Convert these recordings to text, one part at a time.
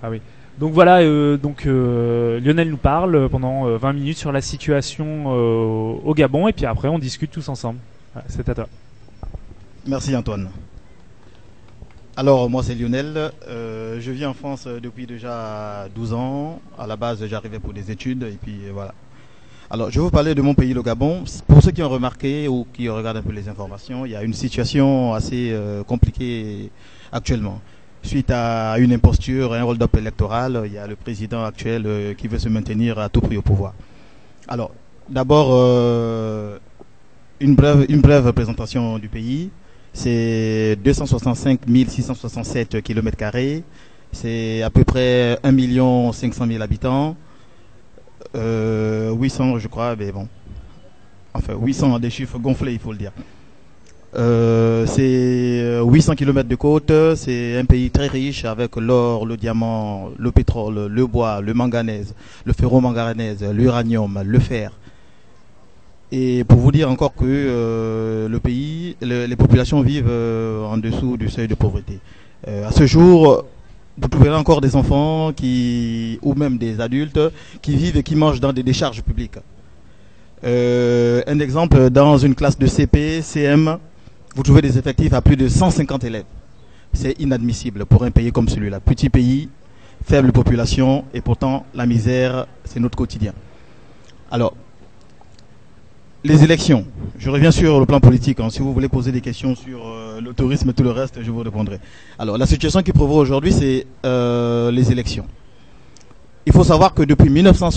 Ah oui. Donc voilà, Lionel nous parle pendant 20 minutes sur la situation au Gabon et puis après on discute tous ensemble. Voilà, c'est à toi. Merci Antoine. Alors moi c'est Lionel, je vis en France depuis déjà 12 ans. À la base j'arrivais pour des études et puis voilà. Alors je vais vous parler de mon pays, le Gabon. Pour ceux qui ont remarqué ou qui regardent un peu les informations, il y a une situation assez compliquée actuellement. Suite à une imposture, un hold-up électoral, il y a le président actuel qui veut se maintenir à tout prix au pouvoir. Alors d'abord une brève présentation du pays. C'est 265 667 km². C'est à peu près 1 500 000 habitants. 800 je crois, mais bon. Enfin 800 des chiffres gonflés, il faut le dire. C'est 800 km de côte. C'est un pays très riche avec l'or, le diamant, le pétrole, le bois, le manganèse, le ferro-manganèse, l'uranium, le fer. Et pour vous dire encore que le pays, les populations vivent en dessous du seuil de pauvreté. À ce jour, vous trouverez encore des enfants ou même des adultes qui vivent et qui mangent dans des décharges publiques. Un exemple, dans une classe de CP, CM, vous trouvez des effectifs à plus de 150 élèves. C'est inadmissible pour un pays comme celui-là. Petit pays, faible population, et pourtant la misère, c'est notre quotidien. Alors, les élections. Je reviens sur le plan politique. Si vous voulez poser des questions sur le tourisme et tout le reste, je vous répondrai. Alors, la situation qui prévaut aujourd'hui, c'est les élections. Il faut savoir que depuis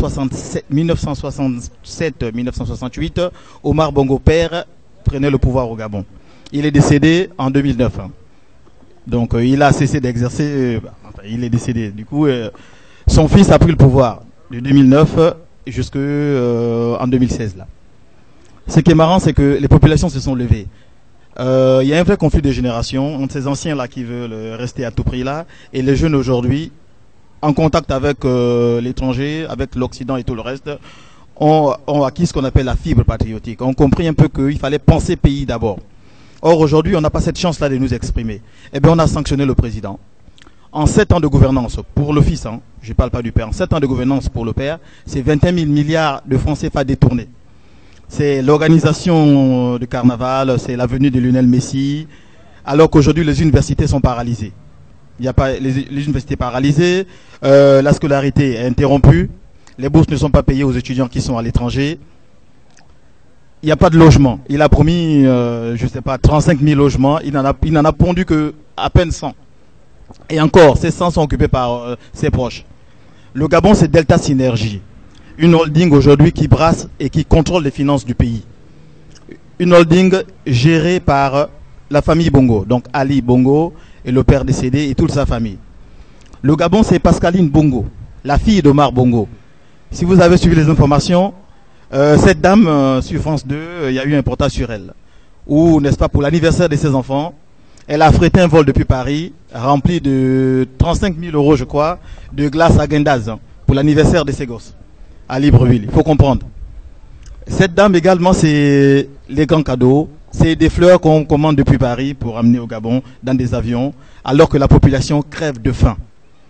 1967-1968, Omar Bongo père prenait le pouvoir au Gabon. Il est décédé en 2009. Donc, il a cessé d'exercer. Il est décédé. Du coup, son fils a pris le pouvoir de 2009 jusqu'en 2016 là. Ce qui est marrant, c'est que les populations se sont levées. Il y a un vrai conflit de génération entre ces anciens-là qui veulent rester à tout prix là et les jeunes aujourd'hui, en contact avec l'étranger, avec l'Occident et tout le reste, ont acquis ce qu'on appelle la fibre patriotique. On compris un peu qu'il fallait penser pays d'abord. Or, aujourd'hui, on n'a pas cette chance-là de nous exprimer. Eh bien, on a sanctionné le président. En 7 ans de gouvernance, pour le fils, je ne parle pas du père, en 7 ans de gouvernance pour le père, c'est 21 000 milliards de francs CFA détournés. C'est l'organisation de carnaval, c'est la venue de Lionel Messi, alors qu'aujourd'hui les universités sont paralysées. Il n'y a pas les universités paralysées, la scolarité est interrompue, les bourses ne sont pas payées aux étudiants qui sont à l'étranger. Il n'y a pas de logement. Il a promis, 35 000 logements, il n'en a pondu que à peine 100. Et encore, ces 100 sont occupés par ses proches. Le Gabon, c'est Delta Synergie. Une holding aujourd'hui qui brasse et qui contrôle les finances du pays. Une holding gérée par la famille Bongo, donc Ali Bongo et le père décédé et toute sa famille. Le Gabon, c'est Pascaline Bongo, la fille d'Omar Bongo. Si vous avez suivi les informations, cette dame, sur France 2, il y a eu un reportage sur elle. Où, n'est-ce pas, pour l'anniversaire de ses enfants, elle a affrété un vol depuis Paris, rempli de 35 000 €, je crois, de glace à Gendaz, pour l'anniversaire de ses gosses, à Libreville. Il faut comprendre. Cette dame également, c'est les grands cadeaux. C'est des fleurs qu'on commande depuis Paris pour amener au Gabon dans des avions, alors que la population crève de faim.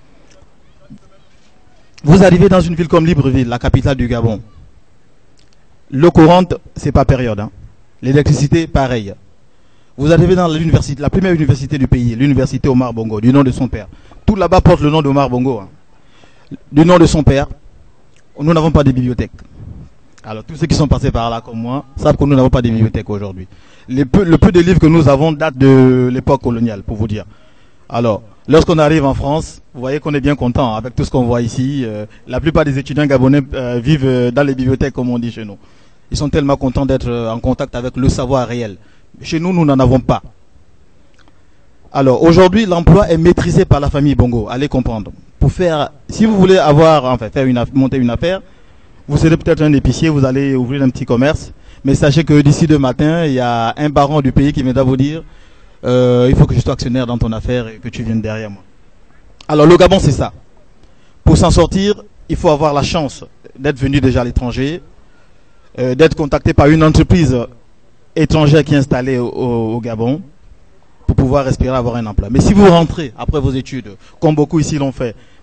Vous arrivez dans une ville comme Libreville, la capitale du Gabon. L'eau courante, c'est pas période. L'électricité, pareil. Vous arrivez dans l'université, la première université du pays, l'université Omar Bongo, du nom de son père. Tout là-bas porte le nom d'Omar Bongo. Du nom de son père, nous n'avons pas de bibliothèque. Alors, tous ceux qui sont passés par là, comme moi, savent que nous n'avons pas de bibliothèque aujourd'hui. Le peu de livres que nous avons date de l'époque coloniale, pour vous dire. Alors, lorsqu'on arrive en France, vous voyez qu'on est bien content avec tout ce qu'on voit ici. La plupart des étudiants gabonais vivent dans les bibliothèques, comme on dit chez nous. Ils sont tellement contents d'être en contact avec le savoir réel. Chez nous, nous n'en avons pas. Alors, aujourd'hui, l'emploi est maîtrisé par la famille Bongo. Allez comprendre. Si vous voulez monter une affaire, vous serez peut-être un épicier, vous allez ouvrir un petit commerce. Mais sachez que d'ici demain matin, il y a un baron du pays qui viendra vous dire il faut que je sois actionnaire dans ton affaire et que tu viennes derrière moi. Alors, le Gabon, c'est ça. Pour s'en sortir, il faut avoir la chance d'être venu déjà à l'étranger, d'être contacté par une entreprise étrangère qui est installée au Gabon pour pouvoir espérer avoir un emploi. Mais si vous rentrez après vos études, comme beaucoup ici l'ont fait,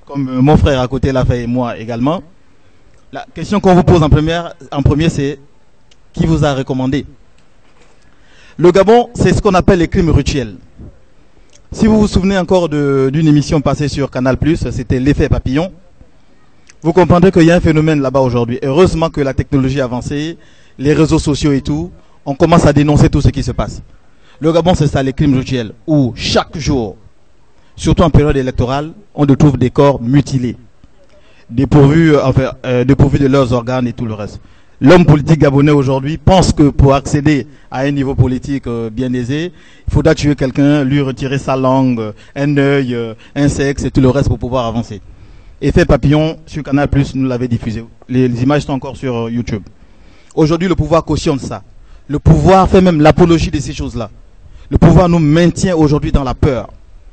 comme mon frère à côté l'a fait et moi également. La question qu'on vous pose en premier, c'est qui vous a recommandé? Le Gabon, c'est ce qu'on appelle les crimes rituels. Si vous vous souvenez encore d'une émission passée sur Canal+, c'était l'effet papillon. Vous comprendrez qu'il y a un phénomène là-bas aujourd'hui. Heureusement que la technologie a avancé, les réseaux sociaux et tout, on commence à dénoncer tout ce qui se passe. Le Gabon, c'est ça, les crimes rituels, où chaque jour, surtout en période électorale, on trouve des corps mutilés, dépourvus de leurs organes et tout le reste. L'homme politique gabonais aujourd'hui pense que pour accéder à un niveau politique bien aisé, il faudra tuer quelqu'un, lui retirer sa langue, un œil, un sexe et tout le reste pour pouvoir avancer. Effet papillon sur Canal+, nous l'avait diffusé. Les images sont encore sur YouTube. Aujourd'hui, le pouvoir cautionne ça. Le pouvoir fait même l'apologie de ces choses-là. Le pouvoir nous maintient aujourd'hui dans la peur.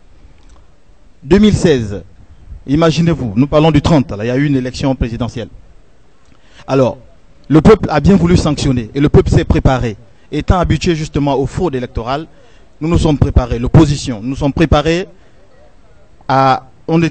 2016, imaginez-vous, nous parlons du 30, là, il y a eu une élection présidentielle. Alors, le peuple a bien voulu sanctionner et le peuple s'est préparé. Étant habitué justement aux fraudes électorales, nous nous sommes préparés, l'opposition, nous sommes préparés à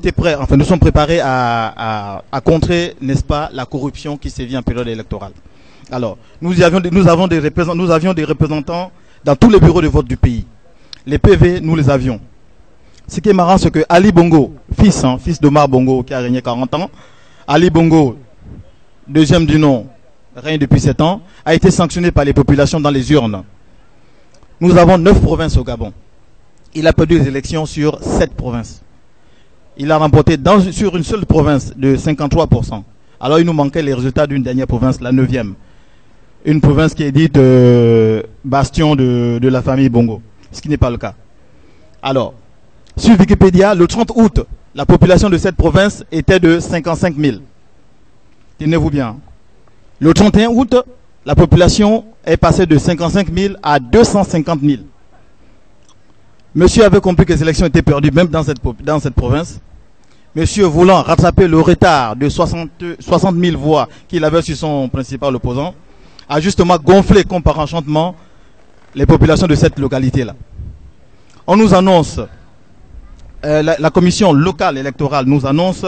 contrer, n'est-ce pas, la corruption qui sévit en période électorale. Alors, nous avions des représentants dans tous les bureaux de vote du pays. Les PV, nous les avions. Ce qui est marrant, c'est que Ali Bongo, fils d'Omar Bongo qui a régné 40 ans, Ali Bongo, deuxième du nom, règne depuis 7 ans, a été sanctionné par les populations dans les urnes. Nous avons 9 provinces au Gabon. Il a perdu les élections sur 7 provinces. Il a remporté sur une seule province de 53%. Alors il nous manquait les résultats d'une dernière province, la 9e. Une province qui est dite bastion de la famille Bongo, ce qui n'est pas le cas. Alors, sur Wikipédia, le 30 août, la population de cette province était de 55 000. Tenez-vous bien. Le 31 août, la population est passée de 55 000 à 250 000. Monsieur avait compris que les élections étaient perdues même dans cette province. Monsieur, voulant rattraper le retard de 60 000 voix qu'il avait sur son principal opposant, a justement gonflé comme par enchantement les populations de cette localité-là. On nous annonce, la commission locale électorale nous annonce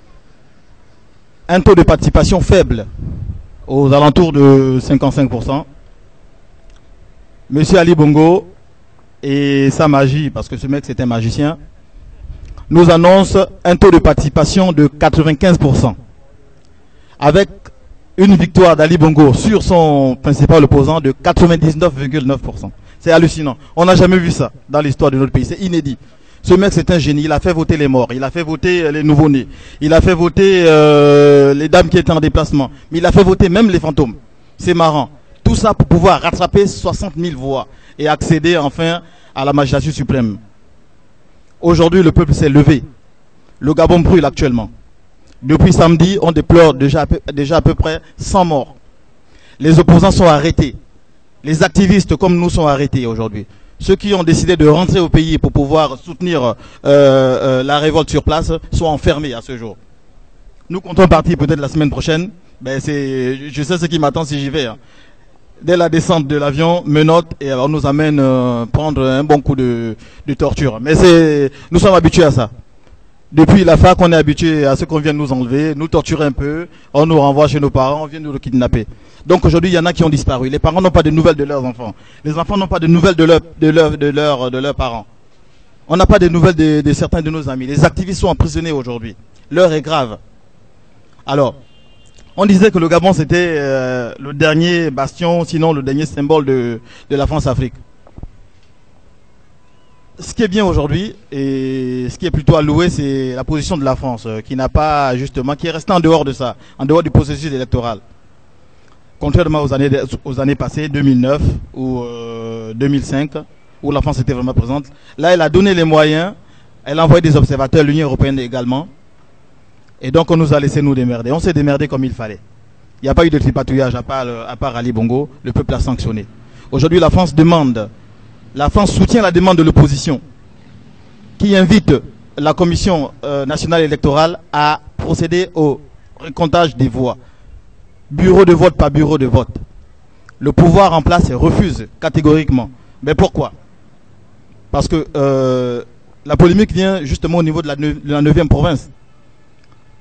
un taux de participation faible, aux alentours de 55%. Monsieur Ali Bongo et sa magie, parce que ce mec c'est un magicien, nous annonce un taux de participation de 95%. Avec une victoire d'Ali Bongo sur son principal opposant de 99,9%. C'est hallucinant. On n'a jamais vu ça dans l'histoire de notre pays. C'est inédit. Ce mec, c'est un génie. Il a fait voter les morts. Il a fait voter les nouveau-nés. Il a fait voter les dames qui étaient en déplacement. Mais il a fait voter même les fantômes. C'est marrant. Tout ça pour pouvoir rattraper 60 000 voix et accéder enfin à la magistrature suprême. Aujourd'hui, le peuple s'est levé. Le Gabon brûle actuellement. Depuis samedi, on déplore déjà à peu près 100 morts. Les opposants sont arrêtés. Les activistes comme nous sont arrêtés aujourd'hui. Ceux qui ont décidé de rentrer au pays pour pouvoir soutenir la révolte sur place sont enfermés à ce jour. Nous comptons partir peut-être la semaine prochaine. Ben je sais ce qui m'attend si j'y vais. Hein. Dès la descente de l'avion, menottes et on nous amène prendre un bon coup de torture. Mais nous sommes habitués à ça. Depuis la fac, on est habitué à ce qu'on vient nous enlever, nous torturer un peu, on nous renvoie chez nos parents, on vient nous le kidnapper. Donc aujourd'hui, il y en a qui ont disparu. Les parents n'ont pas de nouvelles de leurs enfants. Les enfants n'ont pas de nouvelles de leurs parents. On n'a pas de nouvelles de certains de nos amis. Les activistes sont emprisonnés aujourd'hui. L'heure est grave. Alors, on disait que le Gabon c'était le dernier bastion, sinon le dernier symbole de la France-Afrique. Ce qui est bien aujourd'hui et ce qui est plutôt à louer, c'est la position de la France qui n'a pas justement, qui est restée en dehors de ça, en dehors du processus électoral. Contrairement aux années passées, 2009 ou 2005, où la France était vraiment présente. Là, elle a donné les moyens, elle a envoyé des observateurs, l'Union européenne également. Et donc, on nous a laissé nous démerder. On s'est démerdé comme il fallait. Il n'y a pas eu de tripatouillage à part Ali Bongo. Le peuple a sanctionné. Aujourd'hui, la France soutient la demande de l'opposition qui invite la Commission nationale électorale à procéder au recomptage des voix. Bureau de vote par bureau de vote. Le pouvoir en place refuse catégoriquement. Mais pourquoi? Parce que la polémique vient justement au niveau de la 9e province.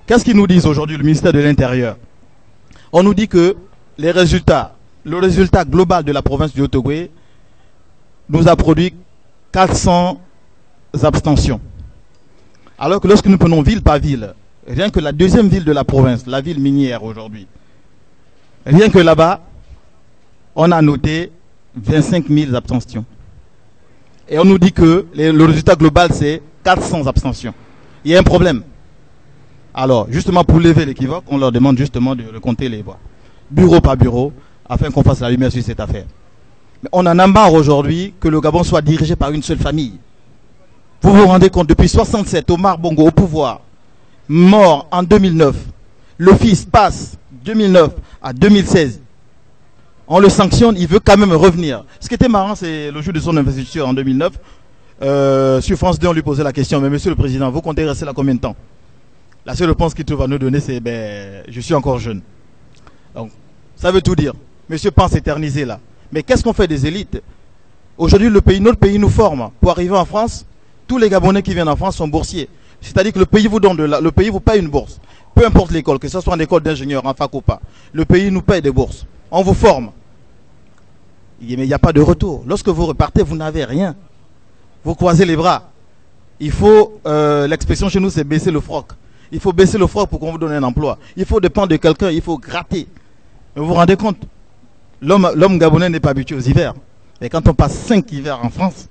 Qu'est-ce qu'ils nous disent aujourd'hui, le ministère de l'Intérieur? On nous dit que le résultat global de la province du Haut-Ogooué nous a produit 400 abstentions. Alors que lorsque nous prenons ville par ville, rien que la deuxième ville de la province, la ville minière aujourd'hui, rien que là-bas, on a noté 25 000 abstentions. Et on nous dit que le résultat global, c'est 400 abstentions. Il y a un problème. Alors, justement, pour lever l'équivoque, on leur demande justement de compter les voix, bureau par bureau, afin qu'on fasse la lumière sur cette affaire. Mais on en a marre aujourd'hui que le Gabon soit dirigé par une seule famille. Vous vous rendez compte, depuis 67, Omar Bongo au pouvoir, mort en 2009, le fils passe 2009 à 2016. On le sanctionne, il veut quand même revenir. Ce qui était marrant, c'est le jour de son investiture en 2009. Sur France 2, on lui posait la question, mais monsieur le président, vous comptez rester là combien de temps? La seule réponse qu'il va nous donner, c'est je suis encore jeune. Donc, ça veut tout dire. Monsieur pense éterniser là. Mais qu'est-ce qu'on fait des élites? Aujourd'hui, notre pays nous forme. Pour arriver en France, tous les Gabonais qui viennent en France sont boursiers. C'est-à-dire que le pays vous donne le pays vous paye une bourse. Peu importe l'école, que ce soit en école d'ingénieur, en fac ou pas. Le pays nous paye des bourses. On vous forme. Mais il n'y a pas de retour. Lorsque vous repartez, vous n'avez rien. Vous croisez les bras. Il faut, l'expression chez nous, c'est baisser le froc. Il faut baisser le froc pour qu'on vous donne un emploi. Il faut dépendre de quelqu'un, il faut gratter. Mais vous vous rendez compte, l'homme gabonais n'est pas habitué aux hivers. Et quand on passe 5 hivers en France,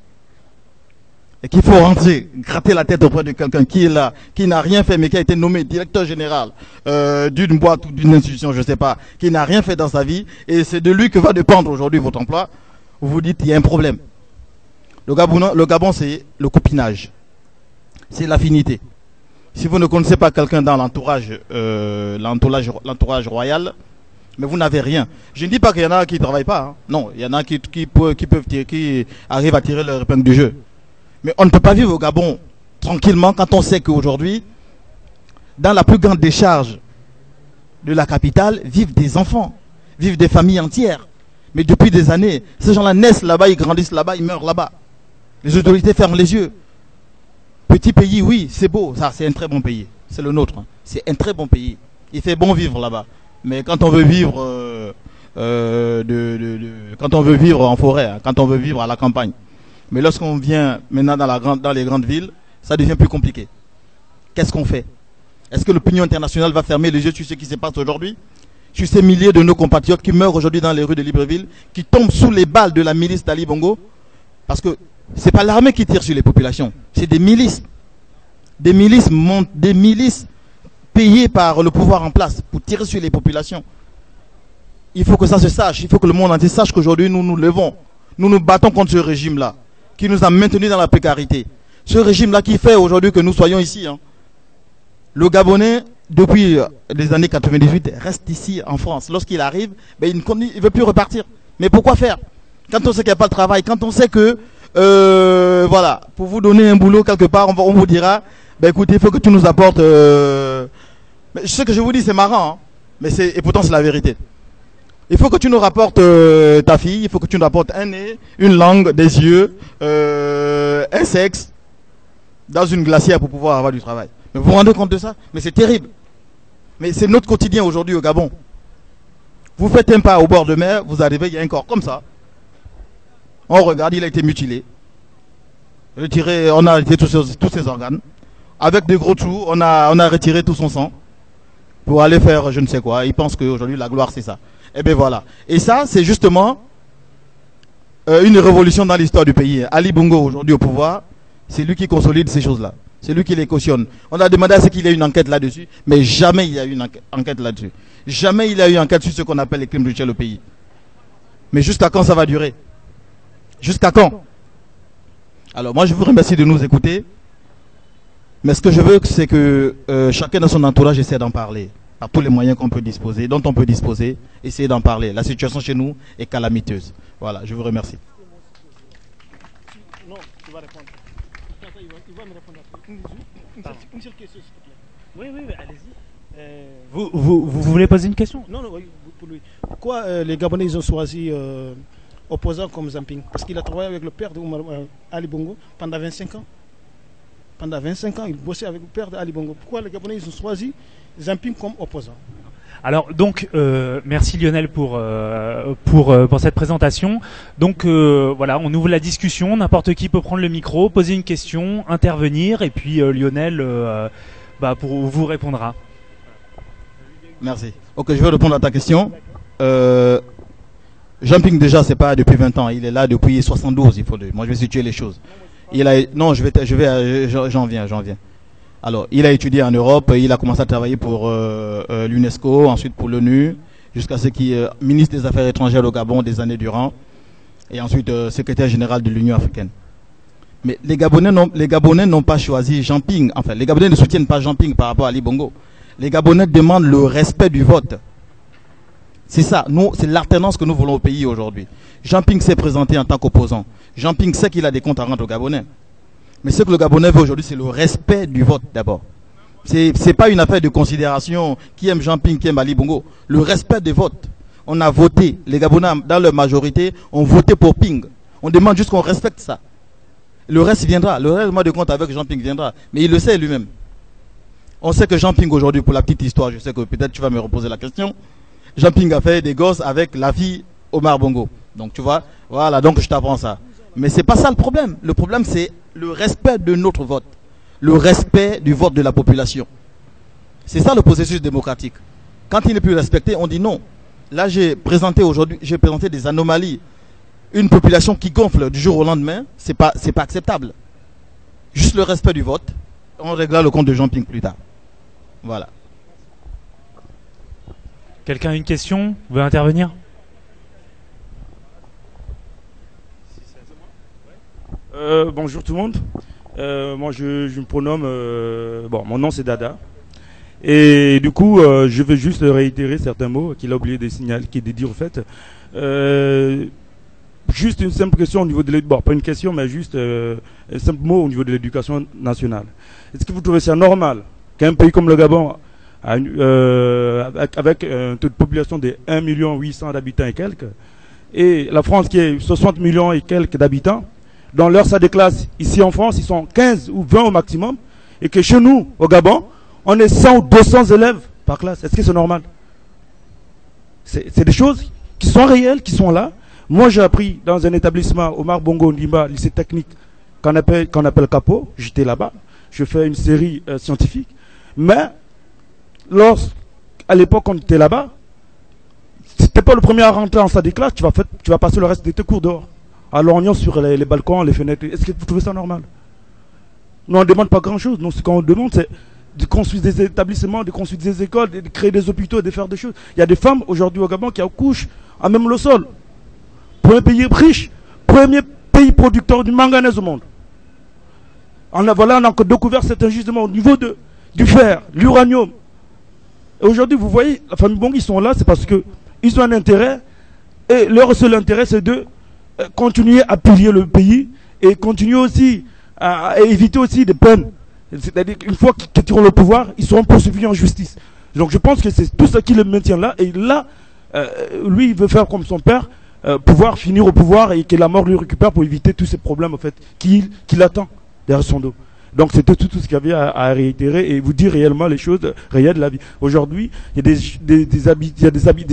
et qu'il faut rentrer, gratter la tête auprès de quelqu'un qui est là, qui n'a rien fait, mais qui a été nommé directeur général d'une boîte ou d'une institution, je ne sais pas, qui n'a rien fait dans sa vie, et c'est de lui que va dépendre aujourd'hui votre emploi, vous vous dites, il y a un problème. Le Gabon, c'est le copinage. C'est l'affinité. Si vous ne connaissez pas quelqu'un dans l'entourage royal, mais vous n'avez rien. Je ne dis pas qu'il y en a qui ne travaillent pas. Hein. Non, il y en a qui arrivent à tirer leur épingle du jeu. Mais on ne peut pas vivre au Gabon tranquillement quand on sait qu'aujourd'hui, dans la plus grande décharge de la capitale, vivent des enfants, vivent des familles entières. Mais depuis des années, ces gens-là naissent là-bas, ils grandissent là-bas, ils meurent là-bas. Les autorités ferment les yeux. Petit pays, oui, c'est beau, ça, c'est un très bon pays. C'est le nôtre. Hein. C'est un très bon pays. Il fait bon vivre là-bas. Mais quand on veut vivre, quand on veut vivre en forêt, hein, quand on veut vivre à la campagne. Mais lorsqu'on vient maintenant dans les grandes villes, ça devient plus compliqué. Qu'est-ce qu'on fait? Est-ce que l'opinion internationale va fermer les yeux sur ce qui se passe aujourd'hui? Sur ces milliers de nos compatriotes qui meurent aujourd'hui dans les rues de Libreville, qui tombent sous les balles de la milice d'Ali Bongo? Parce que c'est pas l'armée qui tire sur les populations, c'est des milices. Des milices payées par le pouvoir en place pour tirer sur les populations. Il faut que ça se sache, il faut que le monde entier sache qu'aujourd'hui nous nous levons. Nous nous battons contre ce régime-là, qui nous a maintenus dans la précarité. Ce régime-là qui fait aujourd'hui que nous soyons ici. Hein. Le Gabonais, depuis les années 98, reste ici en France. Lorsqu'il arrive, il ne veut plus repartir. Mais pourquoi faire? Quand on sait qu'il n'y a pas de travail, quand on sait que voilà, pour vous donner un boulot quelque part, on vous dira, écoutez, il faut que tu nous apportes. Mais ce que je vous dis, c'est marrant, hein, et pourtant c'est la vérité. Il faut que tu nous rapportes ta fille, il faut que tu nous apportes un nez, une langue, des yeux, un sexe, dans une glacière pour pouvoir avoir du travail. Mais vous vous rendez compte de ça? Mais c'est terrible. Mais c'est notre quotidien aujourd'hui au Gabon. Vous faites un pas au bord de mer, vous arrivez, il y a un corps comme ça. On regarde, il a été mutilé. Retiré, on a retiré tous ses organes. Avec des gros trous, on a retiré tout son sang. Pour aller faire je ne sais quoi. Il pense qu'aujourd'hui la gloire c'est ça. Et bien voilà. Et ça, c'est justement une révolution dans l'histoire du pays. Ali Bongo aujourd'hui au pouvoir, c'est lui qui consolide ces choses-là. C'est lui qui les cautionne. On a demandé à ce qu'il y ait une enquête là-dessus, mais jamais il y a eu une enquête là-dessus. Jamais il y a eu une enquête sur ce qu'on appelle les crimes rituels au pays. Mais jusqu'à quand ça va durer? Jusqu'à quand? Alors moi je vous remercie de nous écouter. Mais ce que je veux, c'est que chacun dans son entourage essaie d'en parler. Par tous les moyens qu'on peut disposer, dont on peut disposer, essayer d'en parler. La situation chez nous est calamiteuse. Voilà, je vous remercie. Non, tu vas répondre. Il va me répondre après. Une seule question, s'il te plaît. Oui, allez-y. Vous voulez poser une question? Non, oui, pour lui. Pourquoi les Gabonais ils ont choisi opposants comme Zamping? Parce qu'il a travaillé avec le père de Ali Bongo pendant 25 ans. pendant 25 ans, il bossait avec le père d'Ali Bongo. Pourquoi les Gabonais ils ont choisi Jamping comme opposant? Alors donc merci Lionel pour cette présentation. Donc voilà, on ouvre la discussion, n'importe qui peut prendre le micro, poser une question, intervenir et puis Lionel pour vous répondra. Merci. Ok, je vais répondre à ta question. Jamping déjà c'est pas depuis 20 ans, il est là depuis 72, il faut le. Moi je vais situer les choses. J'en viens. Alors, il a étudié en Europe, il a commencé à travailler pour l'UNESCO, ensuite pour l'ONU, jusqu'à ce qu'il ministre des Affaires étrangères au Gabon des années durant, et ensuite secrétaire général de l'Union africaine. Mais les Gabonais n'ont pas choisi Jamping. Enfin, les Gabonais ne soutiennent pas Jamping par rapport à Ali Bongo. Les Gabonais demandent le respect du vote. C'est ça, c'est l'alternance que nous voulons au pays aujourd'hui. Jamping s'est présenté en tant qu'opposant. Jamping sait qu'il a des comptes à rendre aux Gabonais. Mais ce que le Gabonais veut aujourd'hui, c'est le respect du vote d'abord. C'est pas une affaire de considération qui aime Jamping, qui aime Ali Bongo. Le respect des votes. On a voté. Les Gabonais, dans leur majorité, ont voté pour Ping. On demande juste qu'on respecte ça. Le reste viendra. Le règlement de compte avec Jamping viendra. Mais il le sait lui-même. On sait que Jamping aujourd'hui, pour la petite histoire, je sais que peut-être tu vas me reposer la question. Jamping a fait des gosses avec la fille Omar Bongo. Donc tu vois, voilà, donc je t'apprends ça. Mais c'est pas ça le problème. Le problème c'est le respect de notre vote. Le respect du vote de la population. C'est ça le processus démocratique. Quand il n'est plus respecté, on dit non. Là j'ai présenté des anomalies. Une population qui gonfle du jour au lendemain, c'est pas acceptable. Juste le respect du vote, on réglera le compte de Jamping plus tard. Voilà. Quelqu'un a une question? Vous voulez intervenir? Bonjour tout le monde. Moi je me prénomme. Mon nom c'est Dada. Et du coup, je vais juste réitérer certains mots qu'il a oublié de signaler, de dire au fait. Juste une simple question au niveau de l'éducation. Pas une question, mais juste un simple mot au niveau de l'éducation nationale. Est-ce que vous trouvez ça normal qu'un pays comme le Gabon, avec un taux de population de 1 800 000 d'habitants et quelques, et la France qui est 60 millions et quelques d'habitants, dans leur salle de classe, ici en France, ils sont 15 ou 20 au maximum, et que chez nous, au Gabon, on est 100 ou 200 élèves par classe. Est-ce que c'est normal? C'est des choses qui sont réelles, qui sont là. Moi, j'ai appris dans un établissement, Omar Bongo Ndimba, lycée technique, qu'on appelle Capo. J'étais là-bas. Je fais une série scientifique. Mais, à l'époque, on était là-bas, si tu n'es pas le premier à rentrer en salle de classe, tu vas passer le reste de tes cours dehors. Alors, on y est sur les balcons, les fenêtres. Est-ce que vous trouvez ça normal? Nous, on ne demande pas grand-chose. Nous, ce qu'on demande, c'est de construire des établissements, de construire des écoles, de créer des hôpitaux, de faire des choses. Il y a des femmes, aujourd'hui, au Gabon, qui accouchent à même le sol. Pour un pays riche, premier pays producteur du manganèse au monde. On a découvert cet injustement au niveau du fer, l'uranium. Et aujourd'hui, vous voyez, la famille Bongo, ils sont là, c'est parce qu'ils ont un intérêt. Et leur seul intérêt, c'est de continuer à piller le pays et continuer aussi à éviter aussi des peines. C'est-à-dire qu'une fois qu'ils auront le pouvoir, ils seront poursuivis en justice. Donc je pense que c'est tout ce qui le maintient là. Et là, lui, il veut faire comme son père, pouvoir finir au pouvoir et que la mort lui récupère pour éviter tous ces problèmes en fait, qu'il attend derrière son dos. Donc c'était tout ce qu'il y avait à réitérer et vous dire réellement les choses réelles de la vie. Aujourd'hui, il y a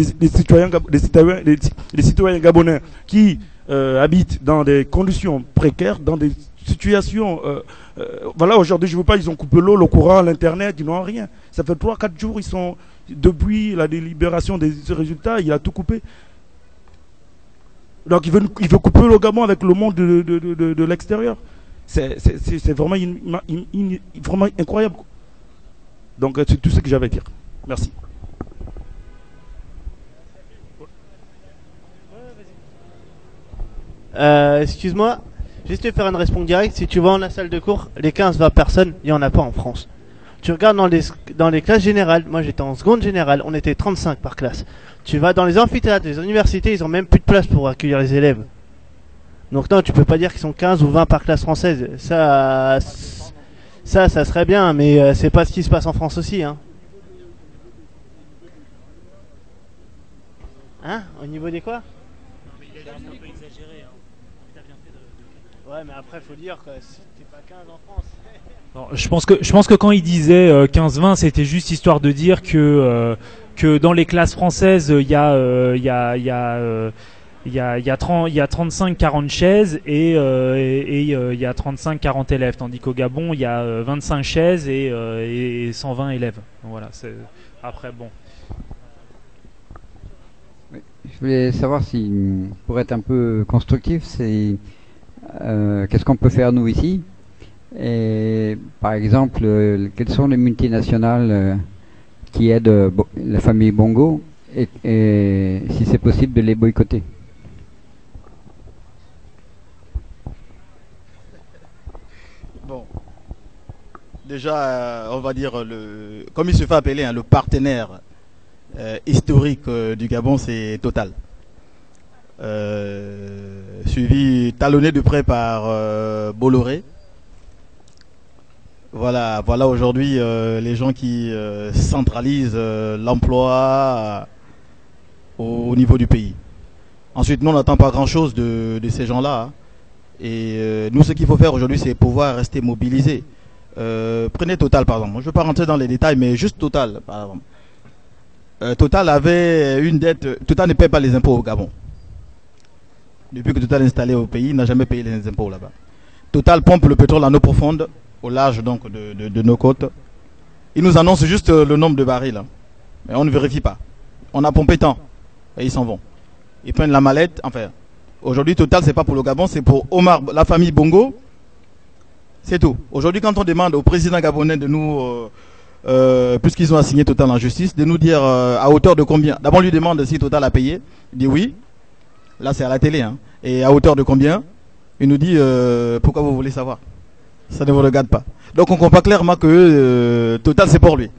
des citoyens gabonais qui habitent dans des conditions précaires, dans des situations... voilà, aujourd'hui, je ne veux pas, ils ont coupé l'eau, le courant, l'internet, ils n'ont rien. Ça fait 3-4 jours, ils sont... Depuis la délibération des résultats, il a tout coupé. Donc il veut couper le Gabon avec le monde de l'extérieur. C'est vraiment, vraiment incroyable. Donc c'est tout ce que j'avais à dire. Merci. Excuse-moi, juste te faire une réponse directe. Si tu vas dans la salle de cours, les 15-20 personnes, il n'y en a pas en France. Tu regardes dans les classes générales, moi j'étais en seconde générale, on était 35 par classe. Tu vas dans les amphithéâtres, les universités, ils ont même plus de place pour accueillir les élèves. Donc non, tu peux pas dire qu'ils sont 15 ou 20 par classe française. Ça serait bien, mais c'est pas ce qui se passe en France aussi, hein. Hein? Au niveau des quoi? Non, mais il a un peu exagéré, hein. Ouais, mais après, faut dire que t'es pas 15 en France. Alors, je pense que quand il disait 15-20, c'était juste histoire de dire que dans les classes françaises, il y a 35-40 chaises et il y a 35-40 élèves, tandis qu'au Gabon, il y a 25 chaises et 120 élèves. Donc voilà, après, bon. Je voulais savoir si, pour être un peu constructif, qu'est-ce qu'on peut faire nous ici? Et par exemple, quelles sont les multinationales qui aident la famille Bongo et si c'est possible de les boycotter? Bon, déjà, on va dire, comme il se fait appeler, hein, le partenaire historique du Gabon, c'est Total. Suivi, talonné de près par Bolloré. Voilà aujourd'hui les gens qui centralisent l'emploi au niveau du pays. Ensuite, nous, on n'attend pas grand-chose de ces gens-là. Hein. Et nous, ce qu'il faut faire aujourd'hui, c'est pouvoir rester mobilisés. Prenez Total, par exemple. Je ne vais pas rentrer dans les détails, mais juste Total, par exemple. Total avait une dette. Total ne paie pas les impôts au Gabon. Depuis que Total est installé au pays, il n'a jamais payé les impôts là-bas. Total pompe le pétrole en eau profonde, au large donc de nos côtes. Il nous annonce juste le nombre de barils. Hein. Mais on ne vérifie pas. On a pompé tant. Et ils s'en vont. Ils prennent la mallette. Enfin, aujourd'hui, Total, c'est pas pour le Gabon, c'est pour Omar, la famille Bongo. C'est tout. Aujourd'hui, quand on demande au président gabonais de nous, puisqu'ils ont assigné Total en justice, de nous dire à hauteur de combien. D'abord, on lui demande si Total a payé. Il dit oui. Là, c'est à la télé. Hein. Et à hauteur de combien? Il nous dit pourquoi vous voulez savoir? Ça ne vous regarde pas. Donc on comprend clairement que Total c'est pour lui.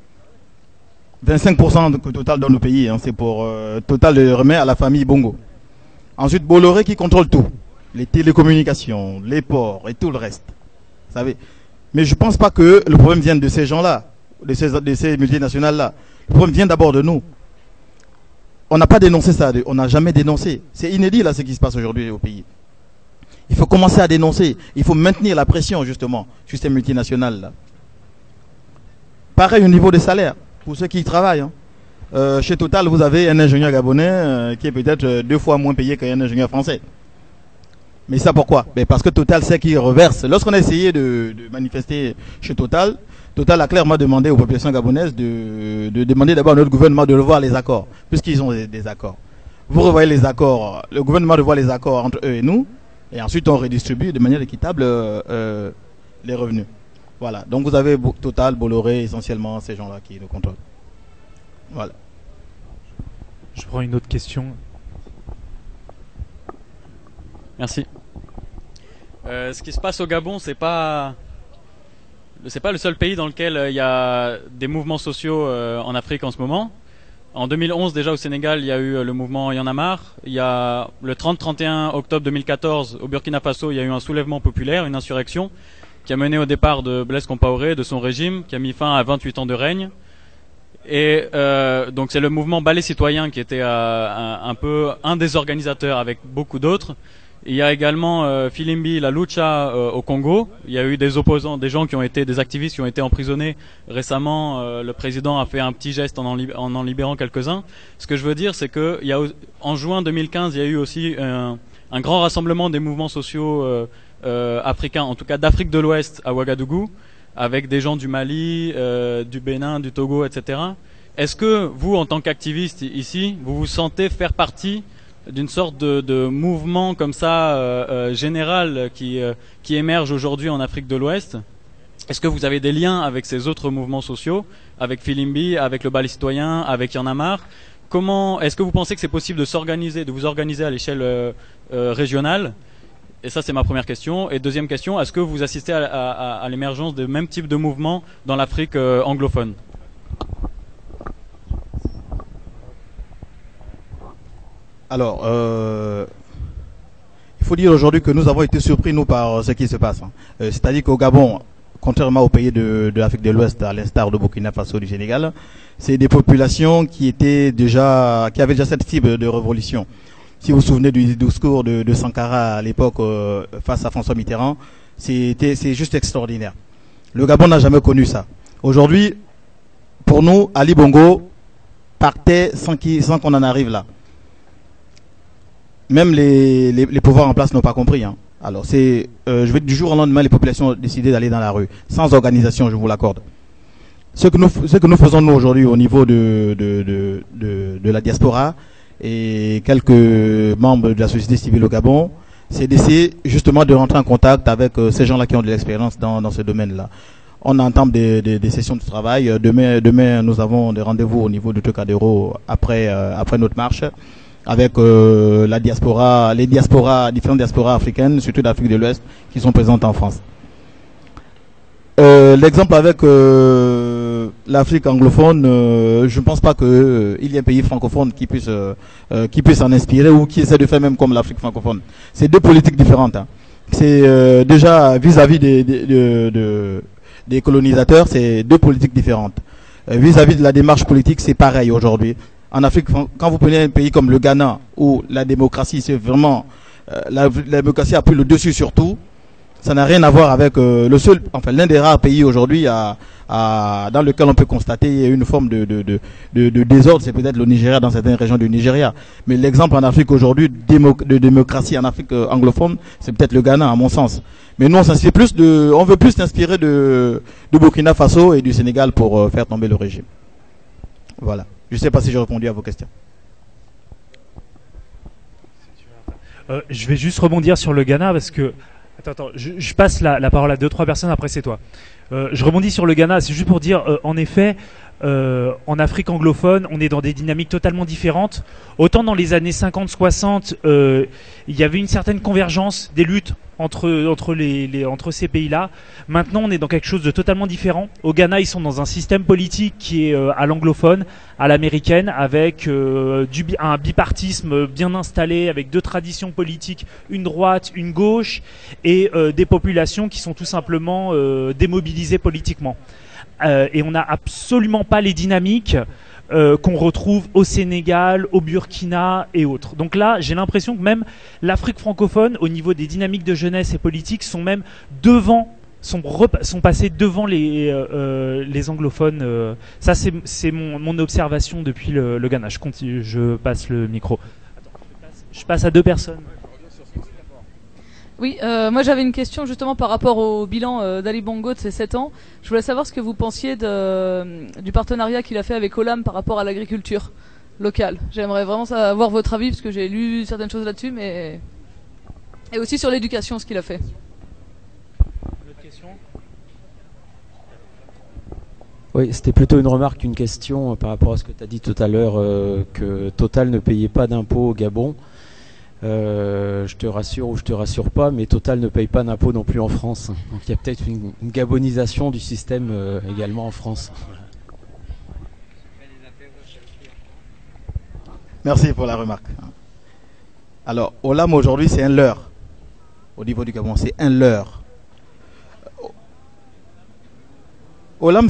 25% que Total donne au pays, hein, c'est pour Total le remet à la famille Bongo. Ensuite Bolloré qui contrôle tout. Les télécommunications, les ports et tout le reste. Vous savez. Mais je ne pense pas que le problème vienne de ces gens-là, de ces multinationales-là. Le problème vient d'abord de nous. On n'a pas dénoncé ça, on n'a jamais dénoncé. C'est inédit là ce qui se passe aujourd'hui au pays. Il faut commencer à dénoncer. Il faut maintenir la pression, justement, sur ces multinationales là. Pareil au niveau des salaires, pour ceux qui y travaillent. Hein. Chez Total, vous avez un ingénieur gabonais qui est peut-être 2 fois moins payé qu'un ingénieur français. Mais ça pourquoi? Parce que Total sait qu'il reverse. Lorsqu'on a essayé de manifester chez Total, Total a clairement demandé aux populations gabonaises de demander d'abord à notre gouvernement de revoir les accords, puisqu'ils ont des accords. Vous revoyez les accords, le gouvernement revoit les accords entre eux et nous, et ensuite on redistribue de manière équitable les revenus. Voilà, donc vous avez Total, Bolloré, essentiellement ces gens-là qui le contrôlent. Voilà. Je prends une autre question. Merci. Ce qui se passe au Gabon, c'est pas le seul pays dans lequel il y a des mouvements sociaux en Afrique en ce moment. En 2011, déjà au Sénégal, il y a eu le mouvement Y en a marre. Il y a le 30-31 octobre 2014, au Burkina Faso, il y a eu un soulèvement populaire, une insurrection, qui a mené au départ de Blaise Compaoré, de son régime, qui a mis fin à 28 ans de règne. Et donc c'est le mouvement Balai Citoyen qui était un peu un des organisateurs avec beaucoup d'autres. Il y a également Filimbi La Lucha au Congo. Il y a eu des opposants, des gens qui ont été, des activistes qui ont été emprisonnés récemment. Le président a fait un petit geste en libérant quelques-uns. Ce que je veux dire, c'est que en juin 2015, il y a eu aussi un grand rassemblement des mouvements sociaux africains, en tout cas d'Afrique de l'Ouest à Ouagadougou, avec des gens du Mali, du Bénin, du Togo, etc. Est-ce que vous, en tant qu'activiste ici, vous vous sentez faire partie d'une sorte de mouvement comme ça général qui émerge aujourd'hui en Afrique de l'Ouest? Est-ce que vous avez des liens avec ces autres mouvements sociaux, avec Filimbi, avec le Balai Citoyen, avec Y en a marre? Comment est-ce que vous pensez que c'est possible de vous organiser à l'échelle régionale? Et ça, c'est ma première question. Et deuxième question, est-ce que vous assistez à l'émergence de même type de mouvements dans l'Afrique anglophone? Alors, il faut dire aujourd'hui que nous avons été surpris, nous, par ce qui se passe. Hein. C'est-à-dire qu'au Gabon, contrairement aux pays de l'Afrique de l'Ouest, à l'instar de Burkina Faso, du Sénégal, c'est des populations qui avaient déjà cette fibre de révolution. Si vous vous souvenez du discours de Sankara à l'époque face à François Mitterrand, c'est juste extraordinaire. Le Gabon n'a jamais connu ça. Aujourd'hui, pour nous, Ali Bongo partait sans qu'on en arrive là. Même les pouvoirs en place n'ont pas compris. Hein. Alors, du jour au lendemain, les populations ont décidé d'aller dans la rue, sans organisation, je vous l'accorde. Ce que nous faisons nous aujourd'hui au niveau de la diaspora et quelques membres de la société civile au Gabon, c'est d'essayer justement de rentrer en contact avec ces gens-là qui ont de l'expérience dans ce domaine-là. On entame des sessions de travail. Demain, nous avons des rendez-vous au niveau du Trocadéro après notre marche avec la diaspora, différentes diasporas africaines, surtout d'Afrique de l'Ouest, qui sont présentes en France. L'exemple avec l'Afrique anglophone, je ne pense pas qu'il y ait un pays francophone qui puisse en inspirer ou qui essaie de faire même comme l'Afrique francophone. C'est deux politiques différentes. Hein. C'est déjà vis-à-vis des colonisateurs, c'est deux politiques différentes. Vis-à-vis de la démarche politique, c'est pareil aujourd'hui. En Afrique, quand vous prenez un pays comme le Ghana, où la démocratie, c'est vraiment la démocratie a pris le dessus sur tout, ça n'a rien à voir avec l'un des rares pays aujourd'hui dans lequel on peut constater une forme de désordre, c'est peut-être le Nigeria, dans certaines régions du Nigeria. Mais l'exemple en Afrique aujourd'hui de démocratie en Afrique anglophone, c'est peut-être le Ghana, à mon sens. Mais nous, on veut plus s'inspirer de Burkina Faso et du Sénégal pour faire tomber le régime. Voilà. Je ne sais pas si j'ai répondu à vos questions. Je vais juste rebondir sur le Ghana parce que... Attends, je passe la parole à 2-3 personnes, après c'est toi. Je rebondis sur le Ghana, c'est juste pour dire, en effet, en Afrique anglophone, on est dans des dynamiques totalement différentes. Autant dans les années 50-60, il y avait une certaine convergence des luttes entre ces pays-là. Maintenant, on est dans quelque chose de totalement différent. Au Ghana, ils sont dans un système politique qui est à l'anglophone, à l'américaine, avec un bipartisme bien installé, avec deux traditions politiques, une droite, une gauche, et des populations qui sont tout simplement démobilisées politiquement. Et on n'a absolument pas les dynamiques qu'on retrouve au Sénégal, au Burkina et autres. Donc là, j'ai l'impression que même l'Afrique francophone, au niveau des dynamiques de jeunesse et politique, sont même sont passés devant les anglophones. Ça, c'est mon observation depuis le Ghana. Je passe le micro. Je passe à 2 personnes. Oui, moi j'avais une question justement par rapport au bilan d'Ali Bongo de ses 7 ans. Je voulais savoir ce que vous pensiez du partenariat qu'il a fait avec Olam par rapport à l'agriculture locale. J'aimerais vraiment savoir votre avis parce que j'ai lu certaines choses là-dessus, et aussi sur l'éducation, ce qu'il a fait. Autre question ? Oui, c'était plutôt une remarque qu'une question par rapport à ce que tu as dit tout à l'heure, que Total ne payait pas d'impôts au Gabon. Je te rassure ou je te rassure pas, mais Total ne paye pas d'impôts non plus en France. Donc il y a peut-être une gabonisation du système également en France. Merci pour la remarque. Alors, Olam aujourd'hui, c'est un leurre. Au niveau du Gabon, c'est un leurre. Olam,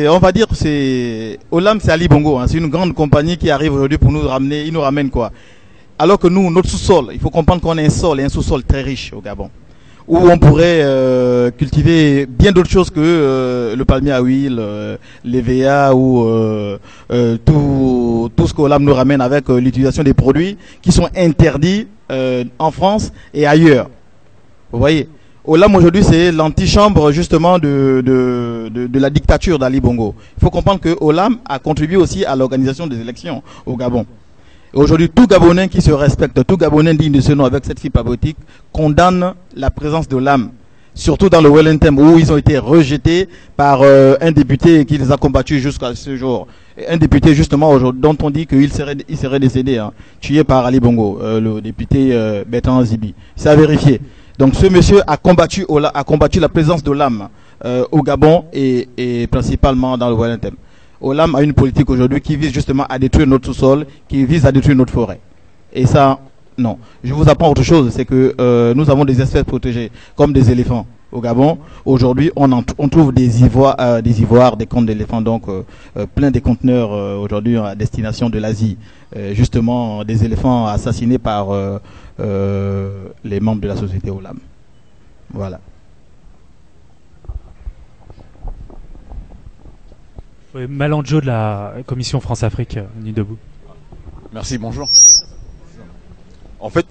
Olam, c'est Ali Bongo. Hein. C'est une grande compagnie qui arrive aujourd'hui pour nous ramener. Il nous ramène quoi? Alors que nous, notre sous-sol, il faut comprendre qu'on a un sol et un sous-sol très riche au Gabon, où on pourrait cultiver bien d'autres choses que le palmier à huile, l'EVA ou tout ce qu'Olam nous ramène avec l'utilisation des produits qui sont interdits en France et ailleurs. Vous voyez, Olam aujourd'hui c'est l'antichambre justement de la dictature d'Ali Bongo. Il faut comprendre que Olam a contribué aussi à l'organisation des élections au Gabon. Aujourd'hui, tout Gabonais qui se respecte, tout Gabonais digne de ce nom avec cette fibre patriotique condamne la présence de l'âme, surtout dans le Wellington où ils ont été rejetés par un député qui les a combattus jusqu'à ce jour. Un député justement dont on dit qu'il serait décédé, hein, tué par Ali Bongo, le député Bertrand Zibi. C'est à vérifier. Donc ce monsieur a combattu la présence de l'âme au Gabon et principalement dans le Wellington. Olam a une politique aujourd'hui qui vise justement à détruire notre sous-sol, qui vise à détruire notre forêt. Et ça, non. Je vous apprends autre chose, c'est que nous avons des espèces protégées, comme des éléphants au Gabon. Aujourd'hui, on trouve des ivoires, des cornes d'éléphants, donc plein des conteneurs aujourd'hui à destination de l'Asie. Justement, des éléphants assassinés par les membres de la société Olam. Voilà. Oui, Malandjo de la commission France-Afrique, Nuit debout. Merci, bonjour. En fait,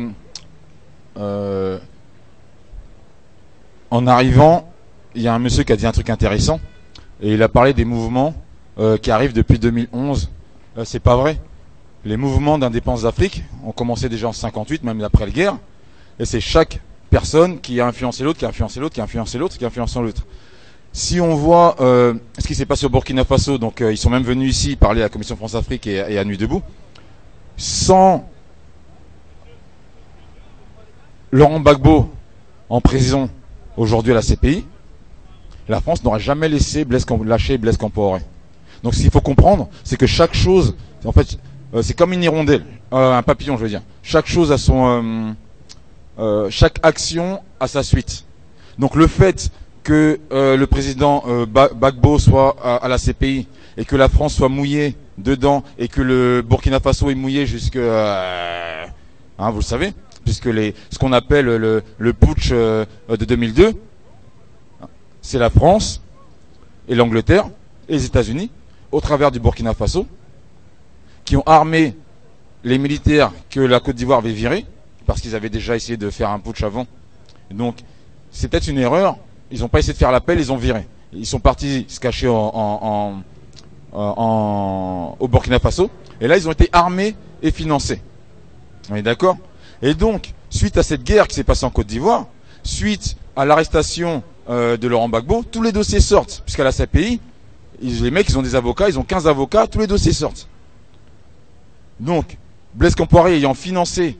en arrivant, il y a un monsieur qui a dit un truc intéressant, et il a parlé des mouvements qui arrivent depuis 2011. C'est pas vrai. Les mouvements d'indépendance d'Afrique ont commencé déjà en 58, même après la guerre, et c'est chaque personne qui a influencé l'autre, qui a influencé l'autre, qui a influencé l'autre, qui a influencé l'autre. Si on voit ce qui s'est passé au Burkina Faso, donc ils sont même venus ici parler à la Commission France-Afrique et à Nuit debout, sans Laurent Gbagbo en prison aujourd'hui à la CPI, la France n'aurait jamais laissé lâcher Blaise Compaoré. Donc ce qu'il faut comprendre, c'est que chaque chose, en fait, c'est comme une hirondelle, un papillon, je veux dire. Chaque chose a son, chaque action a sa suite. Donc le fait que le président Gbagbo soit à la CPI et que la France soit mouillée dedans et que le Burkina Faso est mouillé jusque, hein, vous le savez, puisque ce qu'on appelle le putsch de 2002, c'est la France et l'Angleterre et les États-Unis au travers du Burkina Faso qui ont armé les militaires que la Côte d'Ivoire avait virés parce qu'ils avaient déjà essayé de faire un putsch avant. Donc c'est peut-être une erreur. Ils n'ont pas essayé de faire l'appel, ils ont viré. Ils sont partis se cacher au Burkina Faso. Et là, ils ont été armés et financés. On est d'accord? Et donc, suite à cette guerre qui s'est passée en Côte d'Ivoire, suite à l'arrestation de Laurent Gbagbo, tous les dossiers sortent. Puisqu'à la CPI, les mecs, ils ont des avocats, ils ont 15 avocats, tous les dossiers sortent. Donc, Blaise Compaoré ayant financé,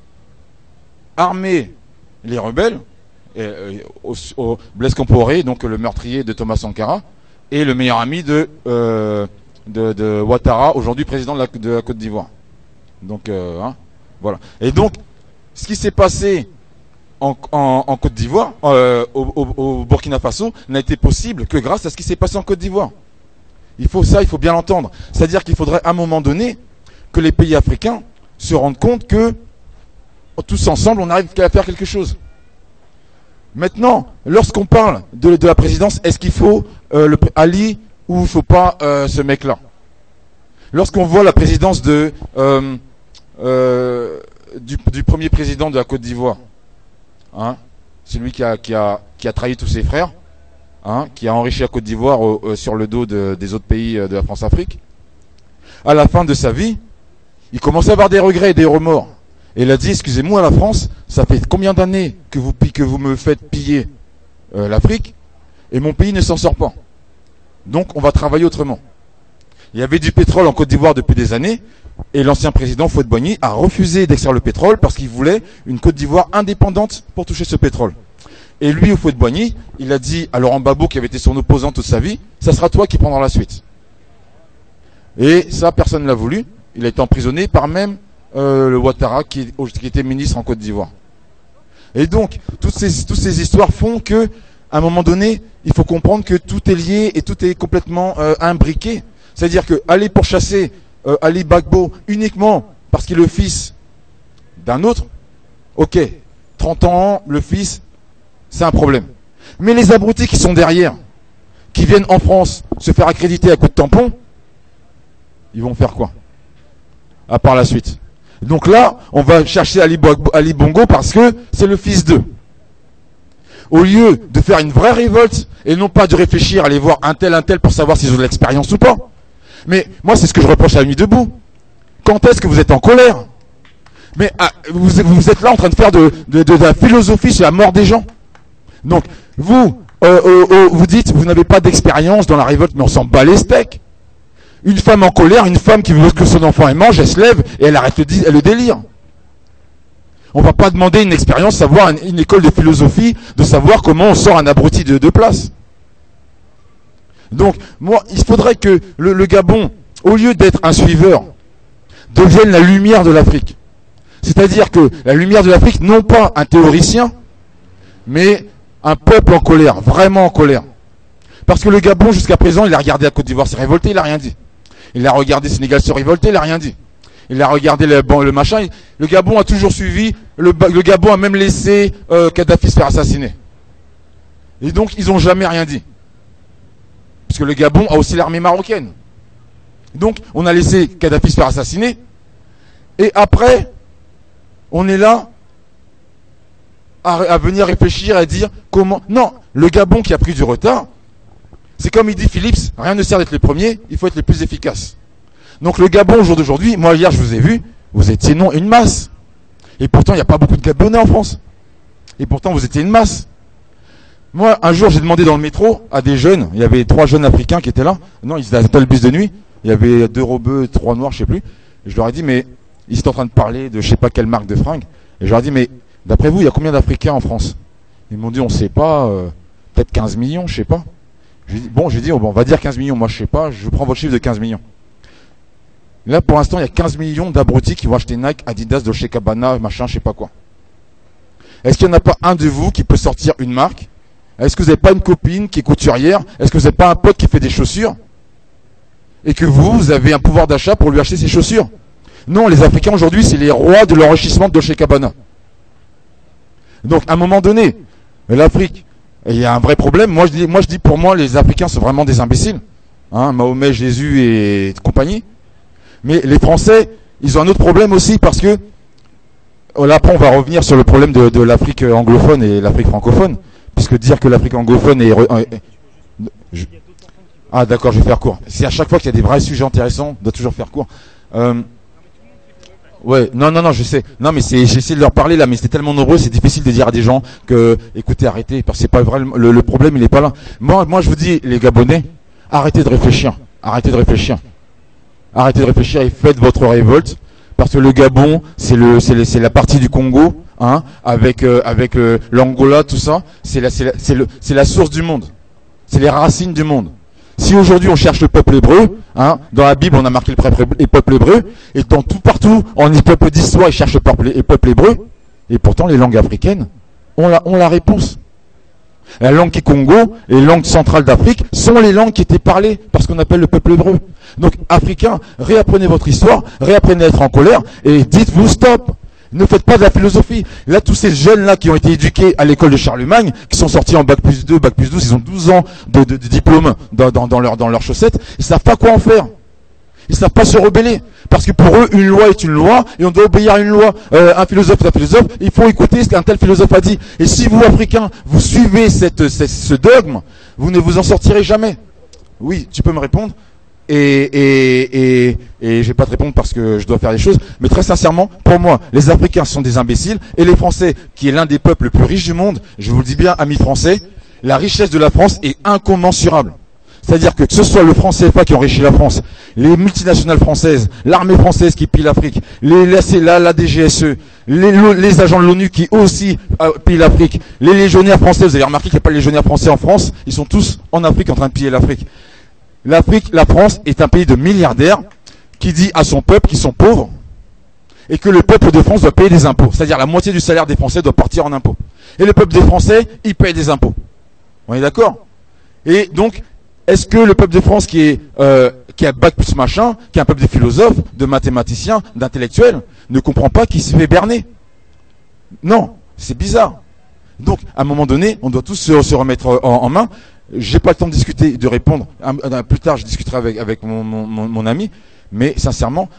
armé les rebelles, Blaise Compaoré, donc le meurtrier de Thomas Sankara, et le meilleur ami de Ouattara, aujourd'hui président de la Côte d'Ivoire. Donc, hein, voilà. Et donc, ce qui s'est passé en Côte d'Ivoire, au Burkina Faso, n'a été possible que grâce à ce qui s'est passé en Côte d'Ivoire. Il faut bien l'entendre. C'est-à-dire qu'il faudrait à un moment donné que les pays africains se rendent compte que tous ensemble, on arrive à faire quelque chose. Maintenant, lorsqu'on parle de la présidence, est-ce qu'il faut Ali ou il ne faut pas ce mec-là? Lorsqu'on voit la présidence du premier président de la Côte d'Ivoire, hein, celui qui a trahi tous ses frères, hein, qui a enrichi la Côte d'Ivoire sur le dos des autres pays de la France-Afrique, à la fin de sa vie, il commence à avoir des regrets et des remords. Et il a dit, excusez-moi la France, ça fait combien d'années que vous me faites piller l'Afrique et mon pays ne s'en sort pas. Donc on va travailler autrement. Il y avait du pétrole en Côte d'Ivoire depuis des années et l'ancien président Houphouët-Boigny a refusé d'extraire le pétrole parce qu'il voulait une Côte d'Ivoire indépendante pour toucher ce pétrole. Et lui, Houphouët-Boigny, il a dit à Laurent Gbagbo qui avait été son opposant toute sa vie, ça sera toi qui prendras la suite. Et ça, personne ne l'a voulu. Il a été emprisonné par même le Ouattara qui était ministre en Côte d'Ivoire. Et donc, toutes ces histoires font que, à un moment donné, il faut comprendre que tout est lié et tout est complètement imbriqué. C'est-à-dire que aller pourchasser Ali Gbagbo uniquement parce qu'il est le fils d'un autre, ok, 30 ans, le fils, c'est un problème. Mais les abrutis qui sont derrière, qui viennent en France se faire accréditer à coup de tampon, ils vont faire quoi? À part la suite. Donc là, on va chercher Ali Bongo parce que c'est le fils d'eux. Au lieu de faire une vraie révolte, et non pas de réfléchir, aller voir un tel pour savoir s'ils ont de l'expérience ou pas. Mais moi, c'est ce que je reproche à la Nuit debout. Quand est-ce que vous êtes en colère? Mais vous êtes là en train de faire de la philosophie sur la mort des gens. Donc, vous dites, vous n'avez pas d'expérience dans la révolte, mais on s'en bat les steaks. Une femme en colère, une femme qui veut que son enfant mange, elle se lève et elle arrête le délire. On va pas demander une expérience, savoir une école de philosophie, de savoir comment on sort un abruti de place. Donc, moi, il faudrait que le Gabon, au lieu d'être un suiveur, devienne la lumière de l'Afrique. C'est-à-dire que la lumière de l'Afrique, non pas un théoricien, mais un peuple en colère, vraiment en colère. Parce que le Gabon, jusqu'à présent, il a regardé la Côte d'Ivoire se révolter, il a rien dit. Il a regardé Sénégal se révolter, il a rien dit. Il a regardé le machin. Le Gabon a toujours suivi. Le Gabon a même laissé Kadhafi se faire assassiner. Et donc, ils n'ont jamais rien dit. Parce que le Gabon a aussi l'armée marocaine. Donc, on a laissé Kadhafi se faire assassiner. Et après, on est là à venir réfléchir, à dire comment... Non, le Gabon qui a pris du retard, c'est comme il dit Phillips, rien ne sert d'être les premiers, il faut être les plus efficaces. Donc le Gabon, au jour d'aujourd'hui, moi hier je vous ai vu, vous étiez non une masse. Et pourtant, il n'y a pas beaucoup de Gabonais en France. Et pourtant, vous étiez une masse. Moi, un jour, j'ai demandé dans le métro à des jeunes, il y avait 3 jeunes africains qui étaient là. Non, ils attendaient le bus de nuit. Il y avait 2 rebeux, 3 noirs, je sais plus. Et je leur ai dit, mais ils étaient en train de parler de je sais pas quelle marque de fringues. Et je leur ai dit, mais d'après vous, il y a combien d'Africains en France? Ils m'ont dit, on sait pas, peut-être 15 millions, je sais pas. J'ai dit, bon, on va dire 15 millions. Moi, je sais pas, je prends votre chiffre de 15 millions. Là, pour l'instant, il y a 15 millions d'abrutis qui vont acheter Nike, Adidas, Dolce Gabbana, machin, je sais pas quoi. Est-ce qu'il n'y en a pas un de vous qui peut sortir une marque? Est-ce que vous n'avez pas une copine qui est couturière? Est-ce que vous n'avez pas un pote qui fait des chaussures? Et que vous avez un pouvoir d'achat pour lui acheter ses chaussures? Non, les Africains aujourd'hui, c'est les rois de l'enrichissement de Dolce Gabbana. Donc, à un moment donné, l'Afrique, il y a un vrai problème. Moi, je dis, pour moi, les Africains sont vraiment des imbéciles. Hein, Mahomet, Jésus et compagnie. Mais les Français, ils ont un autre problème aussi parce que, là, après, on va revenir sur le problème de l'Afrique anglophone et l'Afrique francophone. Puisque dire que l'Afrique anglophone est... Ah, d'accord, je vais faire court. C'est à chaque fois qu'il y a des vrais sujets intéressants, on doit toujours faire court. Ouais, non, je sais. Non, mais j'essaie de leur parler là, mais c'est tellement nombreux, c'est difficile de dire à des gens que, écoutez, arrêtez, parce que c'est pas vrai, le problème, il est pas là. Moi, je vous dis, les Gabonais, arrêtez de réfléchir. Arrêtez de réfléchir et faites votre révolte, parce que le Gabon, c'est la partie du Congo, hein, avec l'Angola, tout ça, c'est la source du monde. C'est les racines du monde. Si aujourd'hui on cherche le peuple hébreu, hein, dans la Bible on a marqué le peuple hébreu, et partout on est peuple d'histoire, ils cherchent le peuple hébreu, et pourtant les langues africaines ont la réponse. La langue qui est Congo, les langues centrales d'Afrique sont les langues qui étaient parlées par ce qu'on appelle le peuple hébreu. Donc Africains, réapprenez votre histoire, réapprenez à être en colère, et dites-vous stop. Ne faites pas de la philosophie. Là, tous ces jeunes-là qui ont été éduqués à l'école de Charlemagne, qui sont sortis en bac plus 2, bac plus 12, ils ont 12 ans de diplôme dans leurs chaussettes, ils savent pas quoi en faire. Ils savent pas se rebeller. Parce que pour eux, une loi est une loi, et on doit obéir à une loi. Un philosophe est un philosophe, il faut écouter ce qu'un tel philosophe a dit. Et si vous, Africains, vous suivez ce dogme, vous ne vous en sortirez jamais. Oui, tu peux me répondre. Et je vais pas te répondre parce que je dois faire des choses, mais très sincèrement, pour moi, les Africains sont des imbéciles, et les Français, qui est l'un des peuples les plus riches du monde, je vous le dis bien, amis français, la richesse de la France est incommensurable. C'est-à-dire que ce soit le franc CFA qui enrichit la France, les multinationales françaises, l'armée française qui pille l'Afrique, la DGSE, les agents de l'ONU qui aussi pillent l'Afrique, les légionnaires français, vous avez remarqué qu'il n'y a pas de légionnaires français en France, ils sont tous en Afrique en train de piller l'Afrique. La France est un pays de milliardaires qui dit à son peuple qu'ils sont pauvres et que le peuple de France doit payer des impôts. C'est-à-dire la moitié du salaire des Français doit partir en impôts. Et le peuple des Français, il paye des impôts. On est d'accord? Et donc, est-ce que le peuple de France qui a bac plus machin, qui est un peuple de philosophes, de mathématiciens, d'intellectuels, ne comprend pas qu'il se fait berner? Non, c'est bizarre. Donc, à un moment donné, on doit tous se remettre en main. J'ai pas le temps de discuter, de répondre. Plus tard, je discuterai avec mon ami. Mais sincèrement,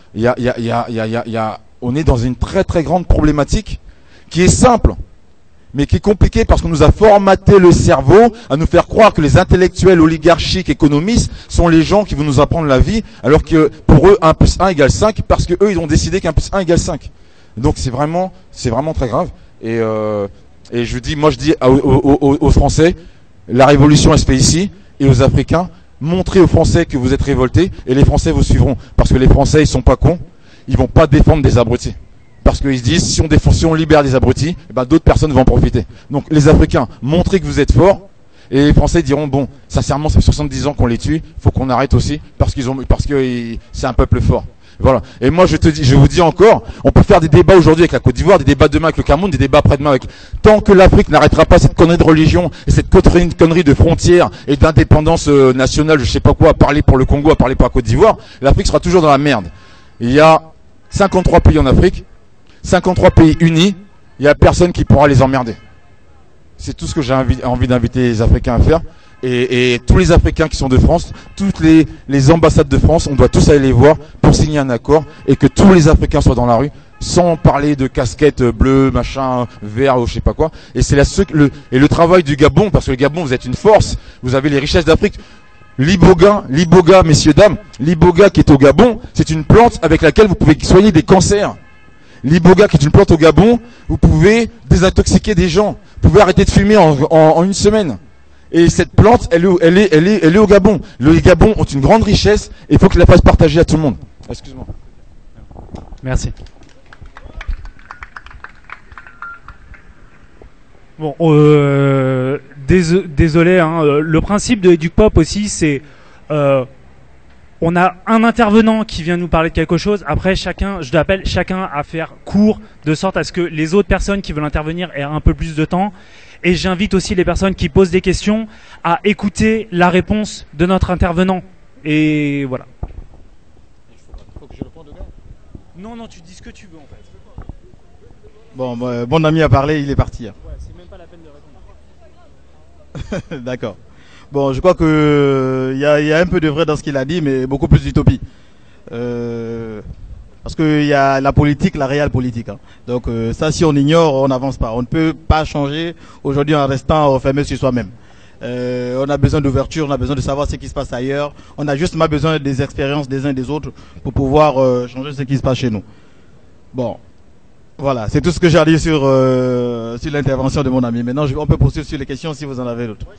on est dans une très très grande problématique qui est simple, mais qui est compliquée parce qu'on nous a formaté le cerveau à nous faire croire que les intellectuels, oligarchiques, économistes sont les gens qui vont nous apprendre la vie, alors que pour eux 1 plus 1 égale 5, parce que eux ils ont décidé qu'un plus 1 égale 5. Donc c'est vraiment très grave. Et je dis aux Français, la révolution elle se fait ici, et aux Africains, montrez aux Français que vous êtes révoltés, et les Français vous suivront. Parce que les Français, ils sont pas cons, ils vont pas défendre des abrutis. Parce qu'ils se disent, si on libère des abrutis, eh ben, d'autres personnes vont en profiter. Donc les Africains, montrez que vous êtes forts, et les Français diront, bon, sincèrement, ça fait 70 ans qu'on les tue, faut qu'on arrête aussi, parce que c'est un peuple fort. Voilà. Et moi, je vous dis encore, on peut faire des débats aujourd'hui avec la Côte d'Ivoire, des débats demain avec le Cameroun, des débats après-demain avec... Tant que l'Afrique n'arrêtera pas cette connerie de religion et cette connerie de frontières et d'indépendance nationale, je sais pas quoi, à parler pour le Congo, à parler pour la Côte d'Ivoire, l'Afrique sera toujours dans la merde. Il y a 53 pays en Afrique, 53 pays unis, il y a personne qui pourra les emmerder. C'est tout ce que j'ai envie d'inviter les Africains à faire. Et tous les Africains qui sont de France, toutes les ambassades de France, on doit tous aller les voir pour signer un accord et que tous les Africains soient dans la rue, sans parler de casquettes bleues, machin, vert ou je sais pas quoi. Et c'est le travail du Gabon, parce que le Gabon, vous êtes une force, vous avez les richesses d'Afrique. L'iboga, messieurs, dames, l'iboga qui est au Gabon, c'est une plante avec laquelle vous pouvez soigner des cancers. L'iboga qui est une plante au Gabon, vous pouvez désintoxiquer des gens, vous pouvez arrêter de fumer en une semaine. Et cette plante, elle est au Gabon. Les Gabon ont une grande richesse et il faut qu'ils la fassent partager à tout le monde. Excuse-moi. Merci. Bon, désolé, hein, le principe de EducPop aussi, c'est on a un intervenant qui vient nous parler de quelque chose. Après, chacun à faire court, de sorte à ce que les autres personnes qui veulent intervenir aient un peu plus de temps. Et j'invite aussi les personnes qui posent des questions à écouter la réponse de notre intervenant. Et voilà. Faut que je réponde au gars ? Non, tu dis ce que tu veux en fait. Bon, mon ami a parlé, il est parti. Hein. Ouais, c'est même pas la peine de répondre. D'accord. Bon, je crois que il y a un peu de vrai dans ce qu'il a dit, mais beaucoup plus d'utopie. Parce qu'il y a la politique, la réelle politique. Hein. Donc ça, si on ignore, on n'avance pas. On ne peut pas changer aujourd'hui en restant enfermé sur soi-même. On a besoin d'ouverture, on a besoin de savoir ce qui se passe ailleurs. On a justement besoin des expériences des uns et des autres pour pouvoir changer ce qui se passe chez nous. Bon, voilà, c'est tout ce que j'ai à dire sur l'intervention de mon ami. Maintenant, on peut poursuivre sur les questions si vous en avez d'autres.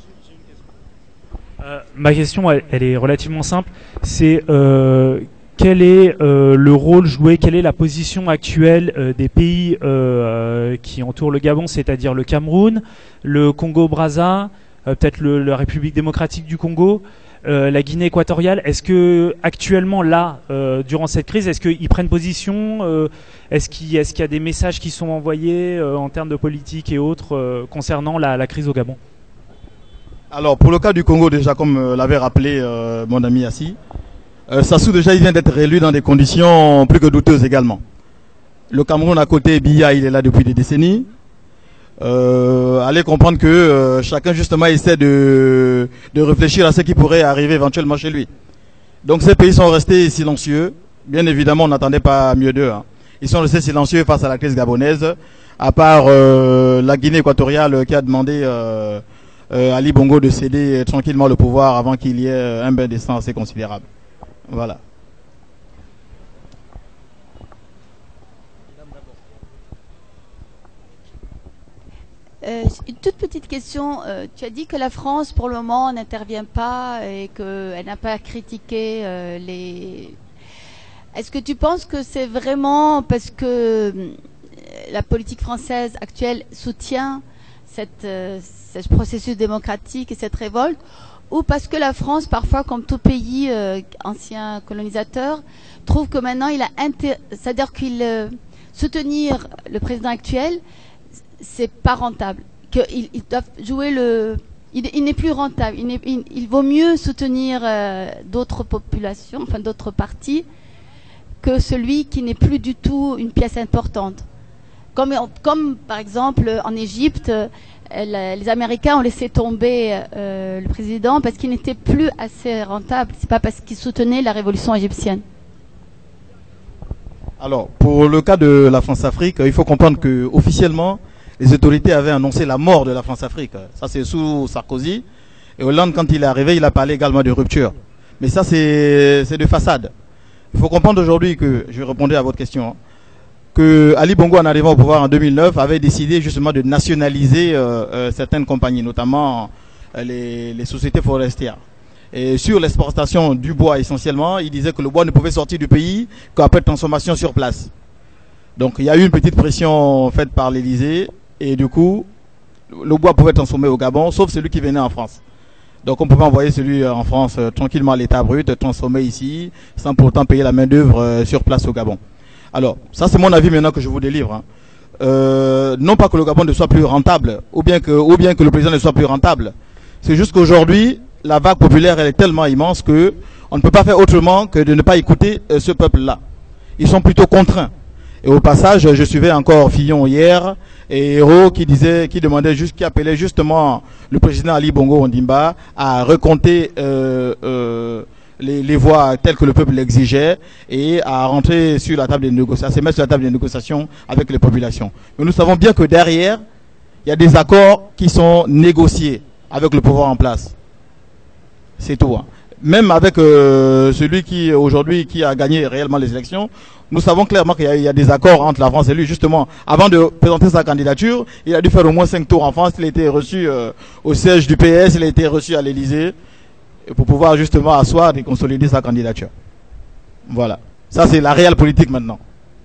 Ma question, elle est relativement simple. C'est quel est le rôle joué, quelle est la position actuelle des pays qui entourent le Gabon, c'est-à-dire le Cameroun, le Congo-Brazza, peut-être la République démocratique du Congo, la Guinée équatoriale. Est-ce que actuellement là, durant cette crise, est-ce qu'ils prennent position, est-ce qu'il y a des messages qui sont envoyés en termes de politique et autres concernant la crise au Gabon? Alors pour le cas du Congo, déjà comme l'avait rappelé mon ami Assi, Sassou déjà il vient d'être réélu dans des conditions plus que douteuses également. Le Cameroun à côté, Biya il est là depuis des décennies. Allez comprendre que chacun justement essaie de réfléchir à ce qui pourrait arriver éventuellement chez lui. Donc ces pays sont restés silencieux. Bien évidemment on n'attendait pas mieux d'eux. Hein. Ils sont restés silencieux face à la crise gabonaise, à part la Guinée équatoriale qui a demandé Ali Bongo de céder tranquillement le pouvoir avant qu'il y ait un bain de sang assez considérable. Voilà. Une toute petite question. Tu as dit que la France, pour le moment, n'intervient pas et qu'elle n'a pas critiqué les... Est-ce que tu penses que c'est vraiment parce que la politique française actuelle soutient ce processus démocratique et cette révolte, ou parce que la France, parfois, comme tout pays ancien colonisateur, trouve que maintenant il a c'est-à-dire qu'il soutenir le président actuel, c'est pas rentable, qu'ils doivent jouer il n'est plus rentable. Il vaut mieux soutenir d'autres populations, enfin d'autres partis, que celui qui n'est plus du tout une pièce importante. Comme par exemple en Égypte, les Américains ont laissé tomber le président parce qu'il n'était plus assez rentable. C'est pas parce qu'il soutenait la révolution égyptienne. Alors, pour le cas de la France-Afrique, il faut comprendre que officiellement, les autorités avaient annoncé la mort de la France-Afrique. Ça, c'est sous Sarkozy. Et Hollande, quand il est arrivé, il a parlé également de rupture. Mais ça, c'est de façade. Il faut comprendre aujourd'hui que, je vais répondre à votre question, hein, que Ali Bongo, en arrivant au pouvoir en 2009, avait décidé justement de nationaliser certaines compagnies, notamment les sociétés forestières. Et sur l'exportation du bois essentiellement, il disait que le bois ne pouvait sortir du pays qu'après transformation sur place. Donc il y a eu une petite pression faite par l'Élysée et du coup, le bois pouvait être transformé au Gabon, sauf celui qui venait en France. Donc on pouvait envoyer celui en France tranquillement à l'état brut, transformé ici, sans pourtant payer la main d'œuvre sur place au Gabon. Alors, ça c'est mon avis maintenant que je vous délivre. Hein. Non pas que le Gabon ne soit plus rentable, ou bien que le président ne soit plus rentable. C'est juste qu'aujourd'hui, la vague populaire elle est tellement immense que on ne peut pas faire autrement que de ne pas écouter ce peuple-là. Ils sont plutôt contraints. Et au passage, je suivais encore Fillon hier et Hérault qui appelait justement le président Ali Bongo Ondimba à recompter les voix telles que le peuple l'exigeait et à rentrer sur la table des négociations, à se mettre sur la table des négociations avec les populations. Mais nous savons bien que derrière, il y a des accords qui sont négociés avec le pouvoir en place. C'est tout. Hein. Même avec celui qui aujourd'hui qui a gagné réellement les élections, nous savons clairement qu'il y a des accords entre la France et lui. Justement, avant de présenter sa candidature, il a dû faire au moins 5 tours en France. Il a été reçu au siège du PS, il a été reçu à l'Élysée pour pouvoir justement asseoir et consolider sa candidature. Voilà. Ça, c'est la réelle politique maintenant.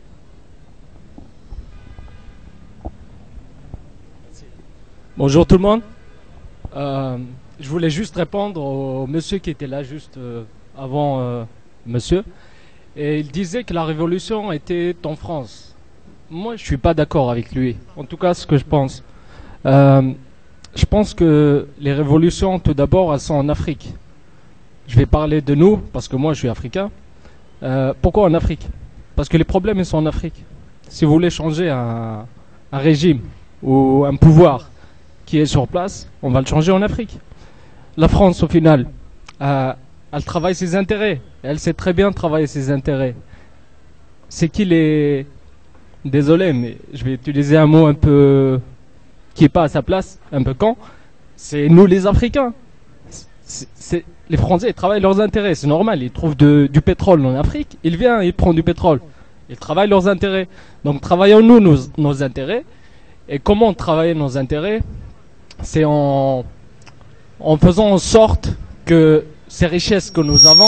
Bonjour tout le monde. Je voulais juste répondre au monsieur qui était là juste avant monsieur. Et il disait que la révolution était en France. Moi, je suis pas d'accord avec lui. En tout cas, ce que je pense. Je pense que les révolutions, tout d'abord, elles sont en Afrique. Je vais parler de nous, parce que moi, je suis africain. Pourquoi en Afrique? Parce que les problèmes, ils sont en Afrique. Si vous voulez changer un régime ou un pouvoir qui est sur place, on va le changer en Afrique. La France, au final, elle travaille ses intérêts. Elle sait très bien travailler ses intérêts. C'est qui les... Désolé, mais je vais utiliser un mot un peu... qui n'est pas à sa place, un peu con. C'est nous les Africains. Les Français, ils travaillent leurs intérêts. C'est normal, ils trouvent du pétrole en Afrique. Ils viennent, ils prennent du pétrole. Ils travaillent leurs intérêts. Donc travaillons-nous nos intérêts. Et comment travailler nos intérêts? C'est en faisant en sorte que ces richesses que nous avons,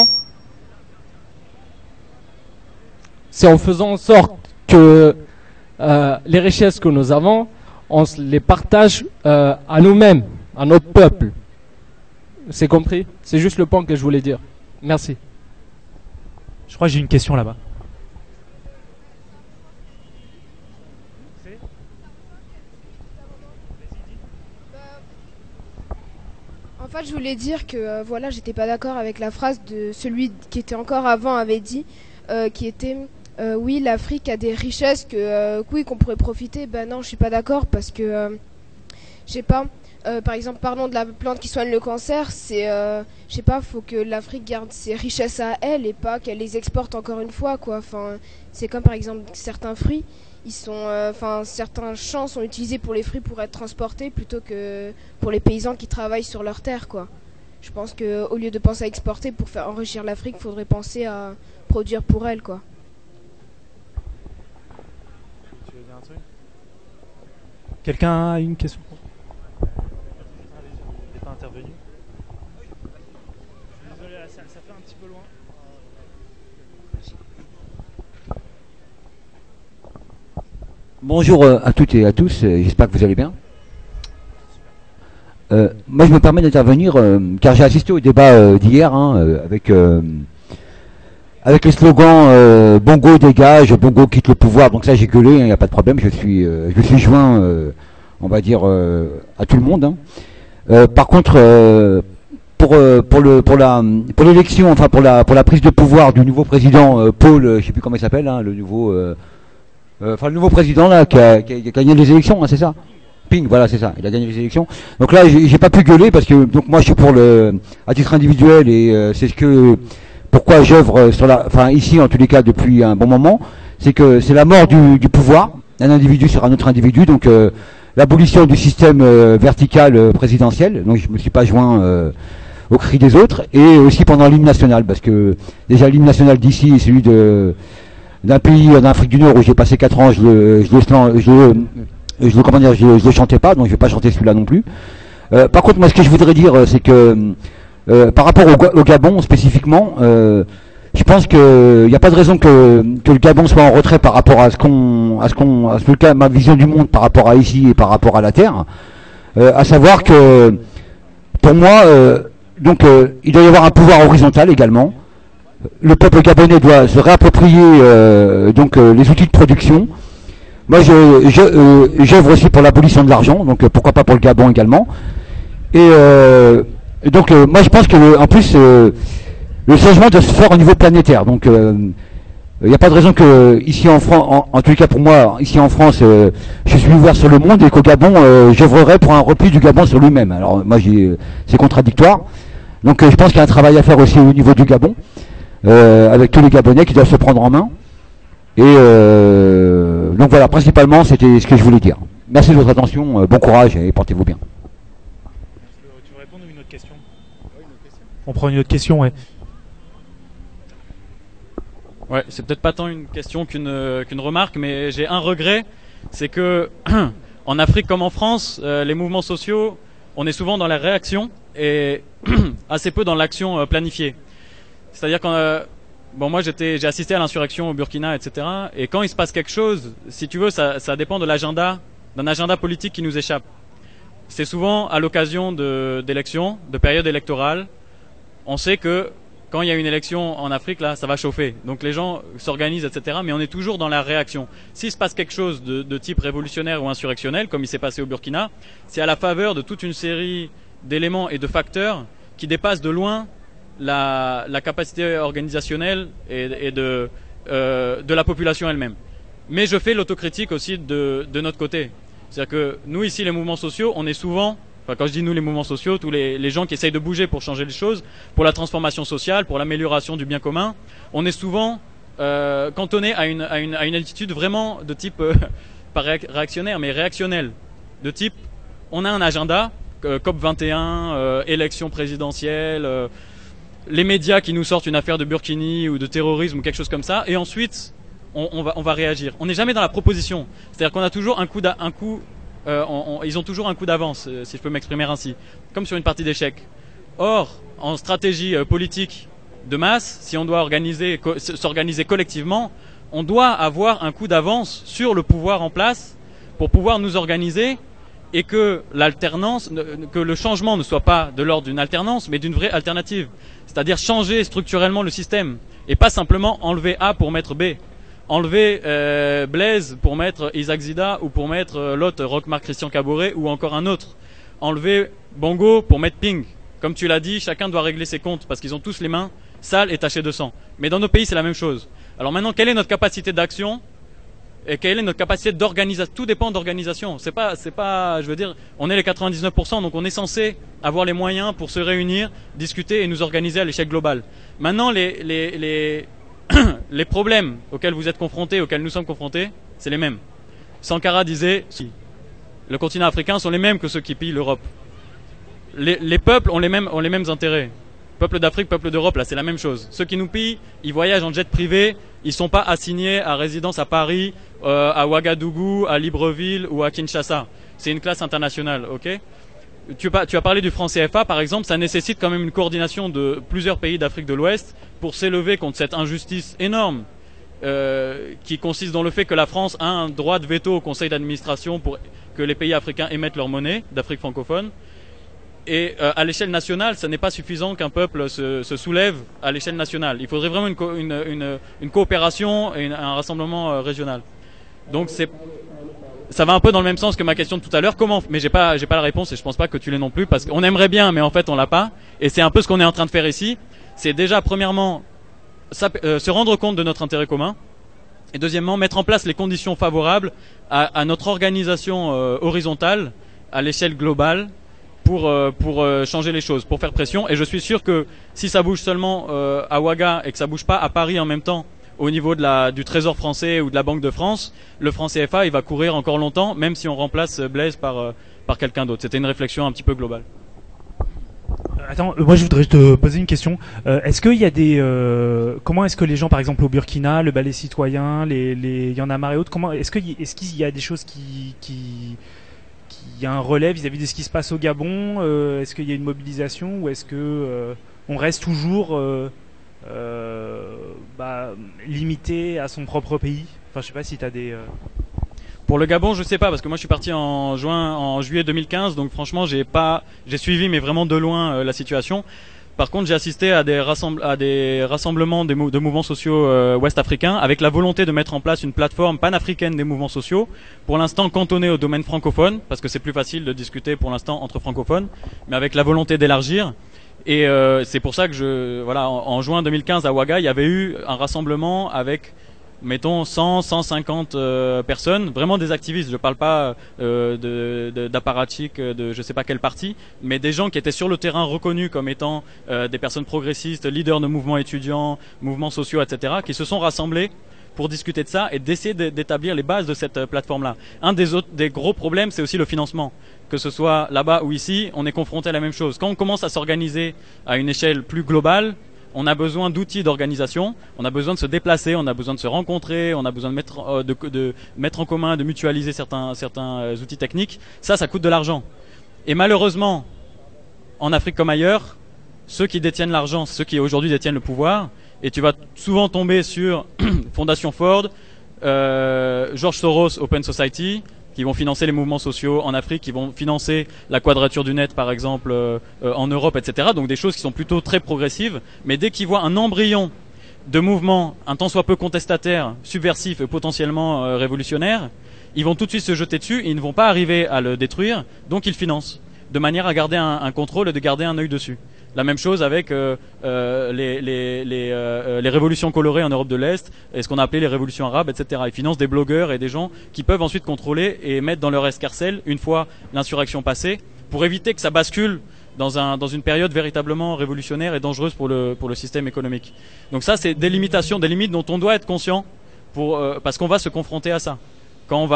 c'est en faisant en sorte que les richesses que nous avons, on les partage à nous-mêmes, à notre peuple. C'est compris? C'est juste le point que je voulais dire. Merci. Je crois que j'ai une question là-bas. En fait, je voulais dire que voilà, j'étais pas d'accord avec la phrase de celui qui était encore avant avait dit, qui était oui, l'Afrique a des richesses que oui qu'on pourrait profiter. Ben non, je suis pas d'accord parce que je sais pas. Par exemple, parlons de la plante qui soigne le cancer. C'est, je sais pas, faut que l'Afrique garde ses richesses à elle et pas qu'elle les exporte encore une fois, quoi. Enfin, c'est comme par exemple certains fruits. Ils sont, certains champs sont utilisés pour les fruits pour être transportés plutôt que pour les paysans qui travaillent sur leur terre, quoi. Je pense que au lieu de penser à exporter pour faire enrichir l'Afrique, faudrait penser à produire pour elle, quoi. Tu veux dire un truc? Quelqu'un a une question? Il n'est pas intervenu. Désolé, ça fait un petit peu loin. Bonjour à toutes et à tous, j'espère que vous allez bien. Moi je me permets d'intervenir car j'ai assisté au débat d'hier avec les slogans Bongo dégage, Bongo quitte le pouvoir, donc ça j'ai gueulé, il n'y a pas de problème, je suis joint on va dire à tout le monde. Par contre pour l'élection, enfin pour la prise de pouvoir du nouveau président Paul, je sais plus comment il s'appelle, le nouveau président là qui a gagné les élections, c'est ça? Ping, voilà, c'est ça. Il a gagné les élections. Donc là, j'ai pas pu gueuler parce que donc moi je suis pour à titre individuel et c'est pourquoi j'œuvre ici en tous les cas depuis un bon moment, c'est que c'est la mort du pouvoir d'un individu sur un autre individu, donc l'abolition du système vertical présidentiel. Donc je me suis pas joint au cri des autres et aussi pendant l'hymne national parce que déjà l'hymne national d'ici est celui d'un pays en Afrique du Nord où j'ai passé 4 ans, je le chantais pas, donc je vais pas chanter celui-là non plus. Par contre, moi, ce que je voudrais dire, c'est que par rapport au Gabon spécifiquement, je pense qu'il n'y a pas de raison que le Gabon soit en retrait par rapport à ma vision du monde par rapport à ici et par rapport à la Terre. À savoir que, pour moi, il doit y avoir un pouvoir horizontal également. Le peuple gabonais doit se réapproprier les outils de production. Moi, j'œuvre aussi pour l'abolition de l'argent, donc pourquoi pas pour le Gabon également. Et moi, je pense que en plus le changement doit se faire au niveau planétaire. Donc, Il n'y a pas de raison que ici en France, en tout cas pour moi, ici en France, je suis ouvert sur le monde et qu'au Gabon, j'œuvrerai pour un repli du Gabon sur lui-même. Alors moi, c'est contradictoire. Donc je pense qu'il y a un travail à faire aussi au niveau du Gabon, avec tous les Gabonais qui doivent se prendre en main. Et donc voilà, principalement, c'était ce que je voulais dire. Merci de votre attention, bon courage et portez-vous bien. Tu veux répondre à une autre question? On prend une autre question, ouais. Ouais, c'est peut-être pas tant une question qu'une remarque, mais j'ai un regret, c'est que en Afrique comme en France, les mouvements sociaux, on est souvent dans la réaction et assez peu dans l'action planifiée. C'est-à-dire quand bon, moi j'ai assisté à l'insurrection au Burkina, etc. Et quand il se passe quelque chose, si tu veux, ça dépend de l'agenda, d'un agenda politique qui nous échappe. C'est souvent à l'occasion d'élections, de périodes électorales. On sait que quand il y a une élection en Afrique, là, ça va chauffer. Donc les gens s'organisent, etc. Mais on est toujours dans la réaction. S'il se passe quelque chose de type révolutionnaire ou insurrectionnel, comme il s'est passé au Burkina, c'est à la faveur de toute une série d'éléments et de facteurs qui dépassent de loin la capacité organisationnelle et de la population elle-même. Mais je fais l'autocritique aussi de notre côté. C'est-à-dire que nous, ici, les mouvements sociaux, on est souvent... Enfin, quand je dis nous, les mouvements sociaux, tous les gens qui essayent de bouger pour changer les choses, pour la transformation sociale, pour l'amélioration du bien commun, on est souvent cantonné à une attitude vraiment de type, pas réactionnaire, mais réactionnel. De type, on a un agenda, COP21, élection présidentielle, les médias qui nous sortent une affaire de Burkini ou de terrorisme ou quelque chose comme ça, et ensuite, on va réagir. On n'est jamais dans la proposition. C'est-à-dire qu'on a toujours ils ont toujours un coup d'avance, si je peux m'exprimer ainsi, comme sur une partie d'échecs. Or, en stratégie politique de masse, si on doit s'organiser collectivement, on doit avoir un coup d'avance sur le pouvoir en place pour pouvoir nous organiser et que l'alternance, que le changement ne soit pas de l'ordre d'une alternance, mais d'une vraie alternative. C'est-à-dire changer structurellement le système et pas simplement enlever A pour mettre B. Enlever Blaise pour mettre Isaac Zida ou pour mettre l'autre Roch-Marc Christian Caboret ou encore un autre. Enlever Bongo pour mettre Ping. Comme tu l'as dit, chacun doit régler ses comptes parce qu'ils ont tous les mains sales et tachées de sang. Mais dans nos pays, c'est la même chose. Alors maintenant, quelle est notre capacité d'action et quelle est notre capacité d'organisation? Tout dépend d'organisation. C'est pas, je veux dire, on est les 99%, donc on est censé avoir les moyens pour se réunir, discuter et nous organiser à l'échelle globale. Maintenant, les problèmes auxquels vous êtes confrontés, auxquels nous sommes confrontés, c'est les mêmes. Sankara disait, le continent africain sont les mêmes que ceux qui pillent l'Europe. Les peuples ont les mêmes intérêts. Peuple d'Afrique, peuple d'Europe, là c'est la même chose. Ceux qui nous pillent, ils voyagent en jet privé, ils sont pas assignés à résidence à Paris, à Ouagadougou, à Libreville ou à Kinshasa. C'est une classe internationale, ok? Tu as parlé du franc CFA, par exemple, ça nécessite quand même une coordination de plusieurs pays d'Afrique de l'Ouest pour s'élever contre cette injustice énorme qui consiste dans le fait que la France a un droit de veto au conseil d'administration pour que les pays africains émettent leur monnaie d'Afrique francophone. Et à l'échelle nationale, ça n'est pas suffisant qu'un peuple se soulève à l'échelle nationale. Il faudrait vraiment une coopération et un rassemblement régional. Donc ça va un peu dans le même sens que ma question de tout à l'heure. Comment? Mais j'ai pas la réponse et je pense pas que tu l'aies non plus parce qu'on aimerait bien, mais en fait on l'a pas. Et c'est un peu ce qu'on est en train de faire ici. C'est déjà premièrement se rendre compte de notre intérêt commun et deuxièmement mettre en place les conditions favorables à notre organisation horizontale à l'échelle globale pour changer les choses, pour faire pression. Et je suis sûr que si ça bouge seulement à Ouaga et que ça bouge pas à Paris en même temps au niveau du Trésor français ou de la Banque de France, le franc CFA il va courir encore longtemps, même si on remplace Blaise par quelqu'un d'autre. C'était une réflexion un petit peu globale. Attends, moi je voudrais te poser une question. Est-ce qu'il y a comment est-ce que les gens, par exemple au Burkina, le ballet citoyen, les Y en a marre et autres, est-ce qu'il y a des choses qui y a un relais vis-à-vis de ce qui se passe au Gabon? Est-ce qu'il y a une mobilisation ou est-ce que on reste toujours limité à son propre pays? Enfin, je sais pas si t'as des. Pour le Gabon, je sais pas parce que moi je suis parti en juillet 2015, donc franchement j'ai suivi mais vraiment de loin la situation. Par contre, j'ai assisté à des rassemblements de mouvements sociaux ouest-africains avec la volonté de mettre en place une plateforme panafricaine des mouvements sociaux, pour l'instant cantonnée au domaine francophone, parce que c'est plus facile de discuter pour l'instant entre francophones, mais avec la volonté d'élargir. Et c'est pour ça que en juin 2015 à Ouaga, il y avait eu un rassemblement avec, mettons, 150 personnes, vraiment des activistes. Je parle pas d'apparatchiks de je sais pas quel parti, mais des gens qui étaient sur le terrain reconnus comme étant des personnes progressistes, leaders de mouvements étudiants, mouvements sociaux, etc., qui se sont rassemblés pour discuter de ça et d'essayer d'établir les bases de cette plateforme-là. Un des gros problèmes, c'est aussi le financement. Que ce soit là-bas ou ici, on est confronté à la même chose. Quand on commence à s'organiser à une échelle plus globale, on a besoin d'outils d'organisation, on a besoin de se déplacer, on a besoin de se rencontrer, on a besoin de mettre en commun, de mutualiser certains outils techniques. Ça coûte de l'argent. Et malheureusement, en Afrique comme ailleurs, ceux qui détiennent l'argent, ceux qui aujourd'hui détiennent le pouvoir, et tu vas souvent tomber sur Fondation Ford, George Soros, Open Society, qui vont financer les mouvements sociaux en Afrique, qui vont financer la quadrature du net, par exemple, en Europe, etc. Donc des choses qui sont plutôt très progressives. Mais dès qu'ils voient un embryon de mouvement, un tant soit peu contestataire, subversif et potentiellement révolutionnaire, ils vont tout de suite se jeter dessus et ils ne vont pas arriver à le détruire. Donc ils financent, de manière à garder un contrôle et de garder un œil dessus. La même chose avec les révolutions colorées en Europe de l'Est et ce qu'on a appelé les révolutions arabes, etc. Ils financent des blogueurs et des gens qui peuvent ensuite contrôler et mettre dans leur escarcelle, une fois l'insurrection passée, pour éviter que ça bascule dans une période véritablement révolutionnaire et dangereuse pour le système économique. Donc ça, c'est des limitations, des limites dont on doit être conscient parce qu'on va se confronter à ça. Quand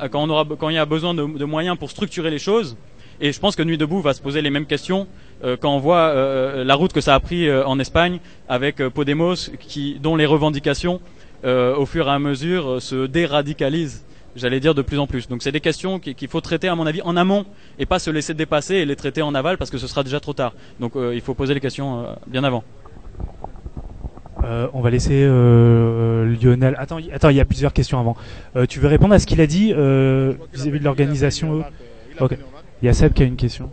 il y a besoin de moyens pour structurer les choses. Et je pense que Nuit debout va se poser les mêmes questions quand on voit la route que ça a pris en Espagne avec Podemos, dont les revendications, au fur et à mesure, se déradicalisent, j'allais dire, de plus en plus. Donc c'est des questions qu'il faut traiter, à mon avis, en amont et pas se laisser dépasser et les traiter en aval parce que ce sera déjà trop tard. Donc il faut poser les questions bien avant. On va laisser Lionel. Attends, il y a plusieurs questions avant. Tu veux répondre à ce qu'il a dit vis-à-vis de l'organisation? Ok. Il y a Seb qui a une question.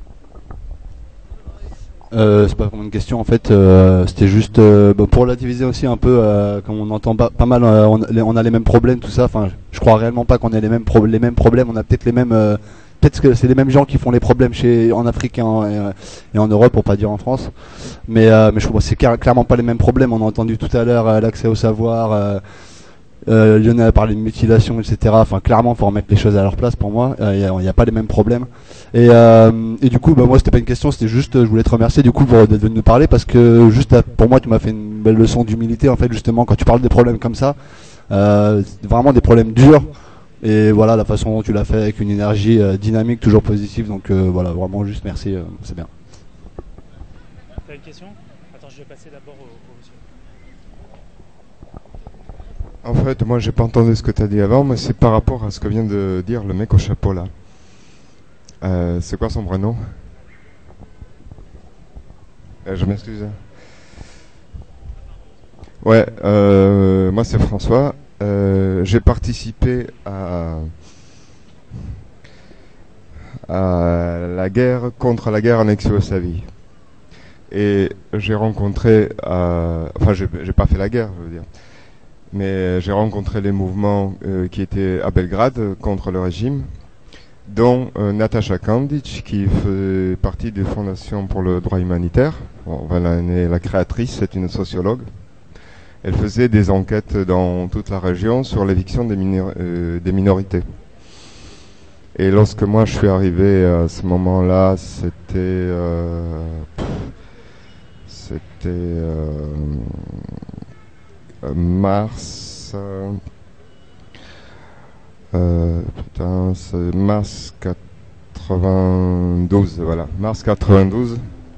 C'est pas vraiment une question en fait, c'était juste pour relativiser aussi un peu, comme on entend pas mal, on a les mêmes problèmes, tout ça. Enfin, je crois réellement pas qu'on ait les mêmes problèmes. On a peut-être les mêmes, peut-être que c'est les mêmes gens qui font les problèmes en Afrique et en Europe, pour pas dire en France. Mais je trouve que c'est clairement pas les mêmes problèmes. On a entendu tout à l'heure l'accès au savoir. Lionel a parlé de mutilation, etc. Enfin, clairement, faut remettre les choses à leur place pour moi. Il n'y a pas les mêmes problèmes. Et du coup, moi, c'était pas une question, c'était juste, je voulais te remercier du coup d'être venu nous parler parce que juste pour moi, tu m'as fait une belle leçon d'humilité en fait, justement, quand tu parles des problèmes comme ça, vraiment des problèmes durs. Et voilà, la façon dont tu l'as fait avec une énergie dynamique, toujours positive. Donc voilà, vraiment juste merci, c'est bien. T'as une question? Attends, je vais passer d'abord au monsieur. En fait, moi, j'ai pas entendu ce que tu as dit avant, mais c'est par rapport à ce que vient de dire le mec au chapeau là. C'est quoi son prénom? Je m'excuse. Ouais, moi c'est François. J'ai participé à la guerre contre la guerre en ex-Yougoslavie. Et j'ai rencontré, enfin, j'ai pas fait la guerre, je veux dire. Mais j'ai rencontré les mouvements qui étaient à Belgrade contre le régime, dont Nataša Kandić, qui fait partie des fondations pour le droit humanitaire. Bon, voilà, elle est la créatrice, c'est une sociologue. Elle faisait des enquêtes dans toute la région sur l'éviction des minorités. Et lorsque moi je suis arrivé à ce moment-là, c'était mars, c'est mars 92, voilà, mars 92.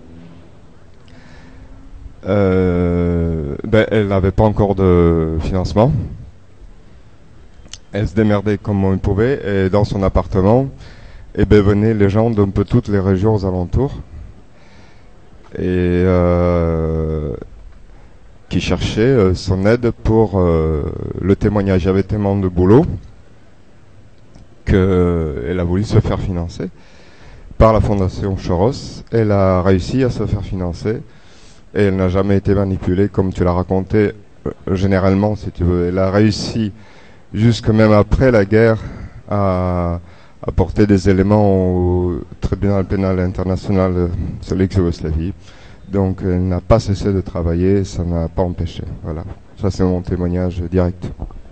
Elle n'avait pas encore de financement. Elle se démerdait comme on pouvait, et dans son appartement, venaient les gens d'un peu toutes les régions aux alentours, et qui cherchaient son aide pour le témoignage. Il y avait tellement de boulot qu'elle a voulu se faire financer par la fondation Soros. Elle a réussi à se faire financer et elle n'a jamais été manipulée comme tu l'as raconté généralement, si tu veux. Elle a réussi jusque même après la guerre à apporter des éléments au tribunal pénal international sur l'ex-Yougoslavie. Donc elle n'a pas cessé de travailler, ça n'a pas empêché. Voilà, ça c'est mon témoignage direct.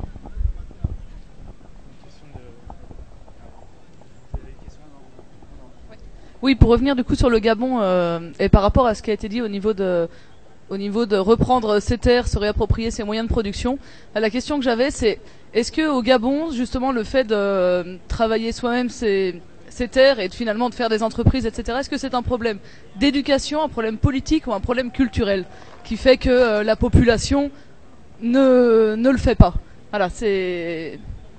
Oui, pour revenir du coup sur le Gabon et par rapport à ce qui a été dit au niveau de reprendre ses terres, se réapproprier ses moyens de production, la question que j'avais c'est est-ce que au Gabon justement le fait de travailler soi-même ses terres et finalement de faire des entreprises, etc. Est-ce que c'est un problème d'éducation, un problème politique ou un problème culturel qui fait que la population ne le fait pas? Voilà, c'est...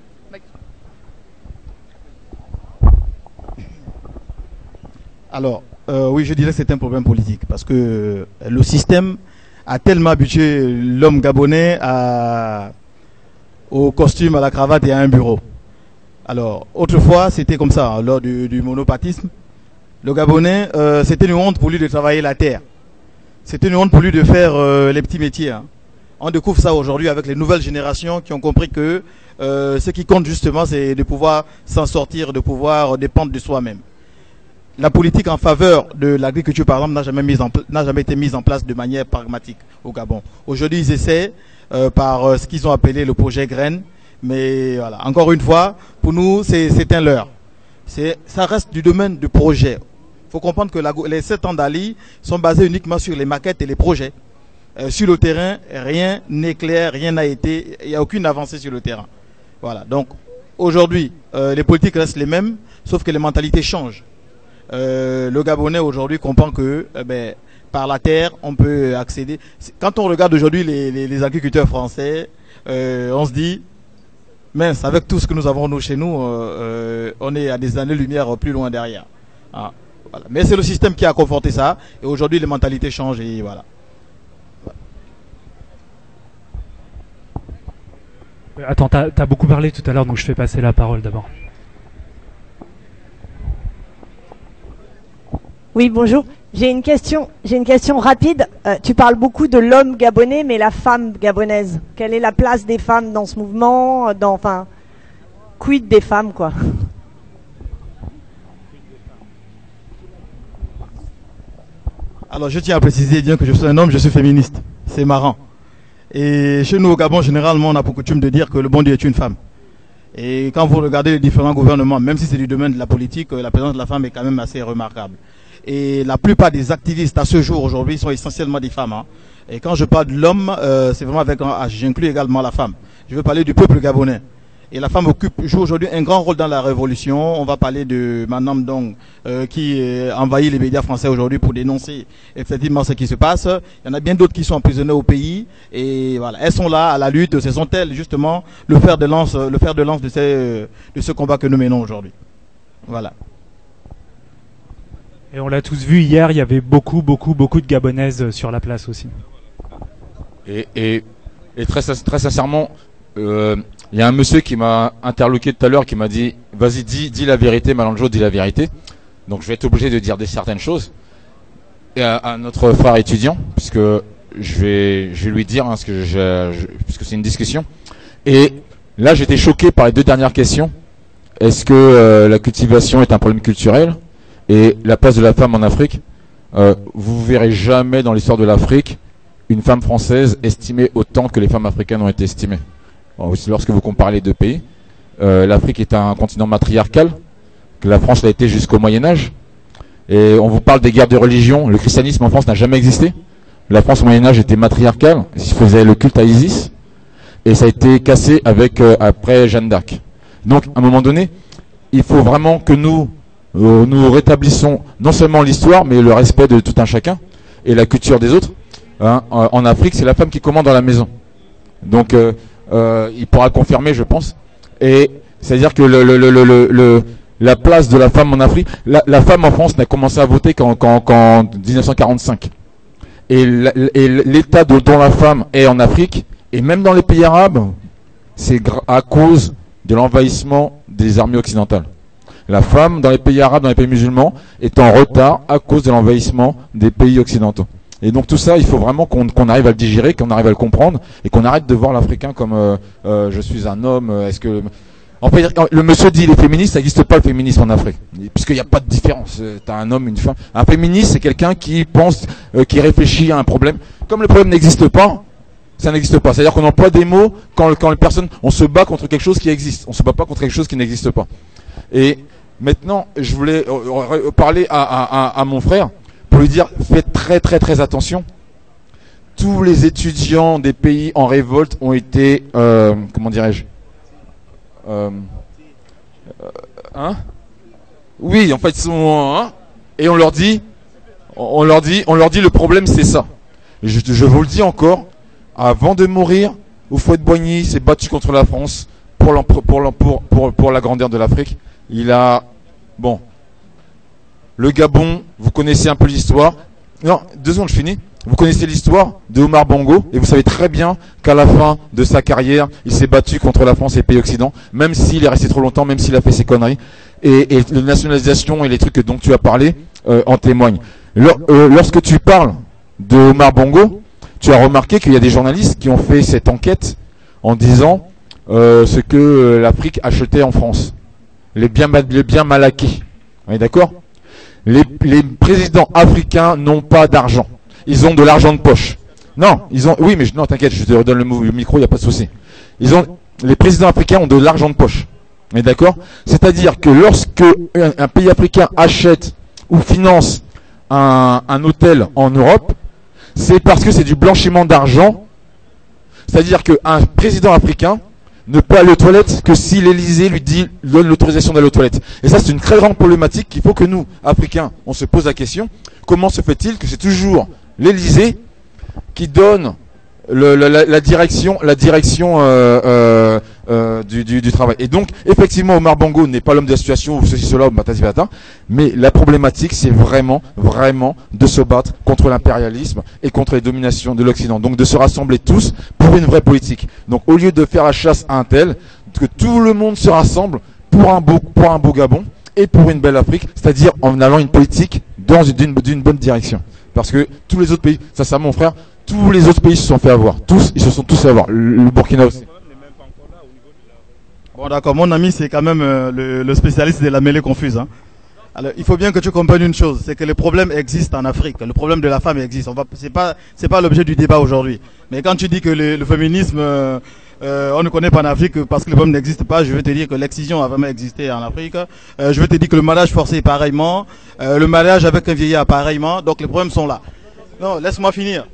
Alors, oui, je dirais que c'est un problème politique parce que le système a tellement habitué l'homme gabonais au costume, à la cravate et à un bureau. Alors, autrefois, c'était comme ça, hein, lors du monopatisme. Le Gabonais, c'était une honte pour lui de travailler la terre. C'était une honte pour lui de faire les petits métiers. Hein. On découvre ça aujourd'hui avec les nouvelles générations qui ont compris que ce qui compte justement, c'est de pouvoir s'en sortir, de pouvoir dépendre de soi-même. La politique en faveur de l'agriculture, par exemple, n'a jamais été mise en place de manière pragmatique au Gabon. Aujourd'hui, ils essaient par ce qu'ils ont appelé le projet Graines. Mais voilà, encore une fois, pour nous, c'est un leurre. Ça reste du domaine du projet. Il faut comprendre que les 7 ans d'Ali sont basés uniquement sur les maquettes et les projets. Sur le terrain, rien n'est clair, rien n'a été, il n'y a aucune avancée sur le terrain. Voilà, donc aujourd'hui, les politiques restent les mêmes, sauf que les mentalités changent. Le Gabonais aujourd'hui comprend que par la terre, on peut accéder. Quand on regarde aujourd'hui les agriculteurs français, on se dit, mince, avec tout ce que nous avons nous chez nous, on est à des années-lumière plus loin derrière. Ah, voilà. Mais c'est le système qui a conforté ça, et aujourd'hui les mentalités changent, et voilà. Attends, t'as beaucoup parlé tout à l'heure, donc je fais passer la parole d'abord. Oui, bonjour. J'ai une question rapide. Tu parles beaucoup de l'homme gabonais, mais la femme gabonaise. Quelle est la place des femmes dans ce mouvement? Enfin, quid des femmes, quoi? Alors, je tiens à préciser bien que je suis un homme, je suis féministe. C'est marrant. Et chez nous, au Gabon, généralement, on a pour coutume de dire que le bon Dieu est une femme. Et quand vous regardez les différents gouvernements, même si c'est du domaine de la politique, la présence de la femme est quand même assez remarquable. Et la plupart des activistes à ce jour aujourd'hui sont essentiellement des femmes. Hein. Et quand je parle de l'homme, c'est vraiment avec un H. J'inclus également la femme. Je veux parler du peuple gabonais. Et la femme joue aujourd'hui un grand rôle dans la révolution. On va parler de Madame Dong qui envahit les médias français aujourd'hui pour dénoncer effectivement ce qui se passe. Il y en a bien d'autres qui sont emprisonnés au pays. Et voilà, elles sont là à la lutte. Ce sont elles justement le fer de lance de ce combat que nous menons aujourd'hui. Voilà. Et on l'a tous vu hier, il y avait beaucoup de Gabonaises sur la place aussi. Et très sincèrement, il y a un monsieur qui m'a interloqué tout à l'heure, qui m'a dit « Vas-y, dis la vérité, Malanjo, dis la vérité ». Donc je vais être obligé de dire certaines choses. Et à notre frère étudiant, puisque je vais lui dire, hein, puisque c'est une discussion. Et là, j'étais choqué par les 2 dernières questions. Est-ce que la cultivation est un problème culturel ? Et la place de la femme en Afrique, vous verrez jamais dans l'histoire de l'Afrique une femme française estimée autant que les femmes africaines ont été estimées. Lorsque vous comparez les 2 pays, l'Afrique est un continent matriarcal, que la France l'a été jusqu'au Moyen-Âge. Et on vous parle des guerres de religion. Le christianisme en France n'a jamais existé. La France au Moyen-Âge était matriarcale. Il faisait le culte à Isis. Et ça a été cassé après Jeanne d'Arc. Donc, à un moment donné, il faut vraiment que nous rétablissons non seulement l'histoire, mais le respect de tout un chacun et la culture des autres. Hein, en Afrique, c'est la femme qui commande dans la maison. Donc, il pourra confirmer, je pense. Et c'est-à-dire que la place de la femme en Afrique, la femme en France n'a commencé à voter qu'en 1945. Et l'état dont la femme est en Afrique, et même dans les pays arabes, c'est à cause de l'envahissement des armées occidentales. La femme dans les pays arabes, dans les pays musulmans, est en retard à cause de l'envahissement des pays occidentaux. Et donc tout ça, il faut vraiment qu'on arrive à le digérer, qu'on arrive à le comprendre, et qu'on arrête de voir l'Africain comme je suis un homme. Est-ce que En fait, le monsieur dit les féministes, ça n'existe pas le féminisme en Afrique, puisqu'il n'y a pas de différence. T'as un homme, une femme. Un féministe, c'est quelqu'un qui pense, qui réfléchit à un problème. Comme le problème n'existe pas, ça n'existe pas. C'est-à-dire qu'on emploie des mots quand les personnes, on se bat contre quelque chose qui existe. On se bat pas contre quelque chose qui n'existe pas. Et maintenant, je voulais parler à mon frère pour lui dire, faites très très très attention. Tous les étudiants des pays en révolte ont été, comment dirais-je, oui, en fait, ils sont, et on leur dit, le problème c'est ça. Et je vous le dis encore, avant de mourir, Houphouët-Boigny s'est battu contre la France pour la grandeur de l'Afrique. Il a, bon, le Gabon, vous connaissez un peu l'histoire. Non, 2 secondes, je finis. Vous connaissez l'histoire de Omar Bongo et vous savez très bien qu'à la fin de sa carrière, il s'est battu contre la France et les pays occidentaux, même s'il est resté trop longtemps, même s'il a fait ses conneries. Et la nationalisation et les trucs dont tu as parlé en témoignent. Lorsque tu parles de Omar Bongo, tu as remarqué qu'il y a des journalistes qui ont fait cette enquête en disant ce que l'Afrique achetait en France. Les biens mal acquis. On est d'accord ? Les présidents africains n'ont pas d'argent. Ils ont de l'argent de poche. Non, oui, mais non, t'inquiète, je te redonne le micro, il n'y a pas de souci. Les présidents africains ont de l'argent de poche. On est d'accord ? C'est-à-dire que lorsque un pays africain achète ou finance un hôtel en Europe, c'est parce que c'est du blanchiment d'argent. C'est-à-dire qu'un président africain ne peut aller aux toilettes que si l'Élysée lui donne l'autorisation d'aller aux toilettes. Et ça, c'est une très grande problématique qu'il faut que nous, Africains, on se pose la question. Comment se fait-il que c'est toujours l'Élysée qui donne la direction du travail. Et donc, effectivement, Omar Bongo n'est pas l'homme de la situation, ou ceci, cela, ou batati patata, mais la problématique, c'est vraiment de se battre contre l'impérialisme et contre les dominations de l'Occident. Donc, de se rassembler tous pour une vraie politique. Donc, au lieu de faire la chasse à un tel, que tout le monde se rassemble pour un beau Gabon et pour une belle Afrique, c'est-à-dire en allant une politique d'une bonne direction. Parce que tous les autres pays, ça mon frère, tous les autres pays se sont fait avoir. Ils se sont tous fait avoir. Le Burkina aussi. Bon d'accord, mon ami c'est quand même le spécialiste de la mêlée confuse. Hein. Alors il faut bien que tu comprennes une chose, c'est que les problèmes existent en Afrique. Le problème de la femme existe. C'est pas l'objet du débat aujourd'hui. Mais quand tu dis que le féminisme, on ne connaît pas en Afrique parce que le problème n'existe pas, je vais te dire que l'excision a vraiment existé en Afrique. Je vais te dire que le mariage forcé pareillement, le mariage avec un vieillard pareillement. Donc les problèmes sont là. Non, laisse-moi finir.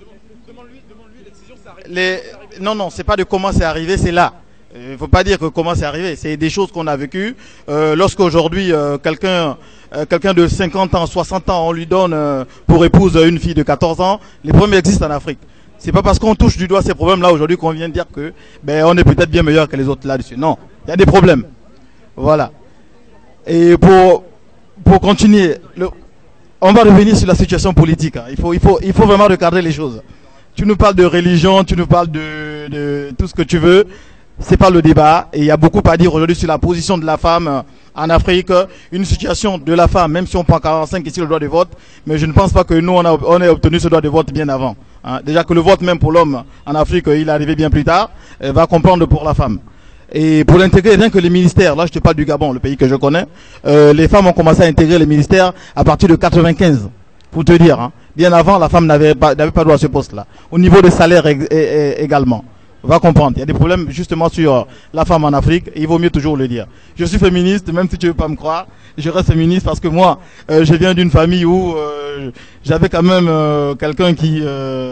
Non, c'est pas de comment c'est arrivé, c'est là. Il ne faut pas dire que comment c'est arrivé, c'est des choses qu'on a vécues. Lorsqu'aujourd'hui, quelqu'un de 50 ans, 60 ans, on lui donne pour épouse une fille de 14 ans, les problèmes existent en Afrique. C'est pas parce qu'on touche du doigt ces problèmes-là aujourd'hui qu'on vient de dire que on est peut-être bien meilleur que les autres là-dessus. Non, il y a des problèmes. Voilà. Et pour continuer, on va revenir sur la situation politique. Hein. Il faut vraiment regarder les choses. Tu nous parles de religion, tu nous parles de tout ce que tu veux. C'est pas le débat. Et il y a beaucoup à dire aujourd'hui sur la position de la femme en Afrique. Une situation de la femme, même si on prend 45 ici le droit de vote. Mais je ne pense pas que nous, on ait obtenu ce droit de vote bien avant. Hein. Déjà que le vote même pour l'homme en Afrique, il est arrivé bien plus tard. Va comprendre pour la femme. Et pour l'intégrer, rien que les ministères, là je te parle du Gabon, le pays que je connais, les femmes ont commencé à intégrer les ministères à partir de 95. Pour te dire, hein. Bien avant, la femme n'avait pas droit à ce poste-là. Au niveau des salaires également. Va comprendre. Il y a des problèmes justement sur la femme en Afrique. Et il vaut mieux toujours le dire. Je suis féministe, même si tu veux pas me croire. Je reste féministe parce que moi, je viens d'une famille où j'avais quand même quelqu'un qui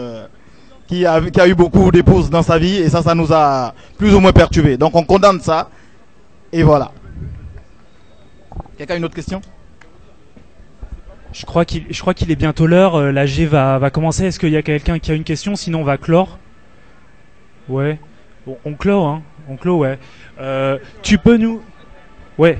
a eu beaucoup d'épouses dans sa vie. Et ça nous a plus ou moins perturbés. Donc on condamne ça. Et voilà. Quelqu'un a une autre question ? Je crois qu'il est bientôt l'heure. La G va commencer. Est-ce qu'il y a quelqu'un qui a une question? Sinon, on va clore. Ouais. Bon, on clôt, hein. On clôt, ouais. Tu peux nous... Ouais.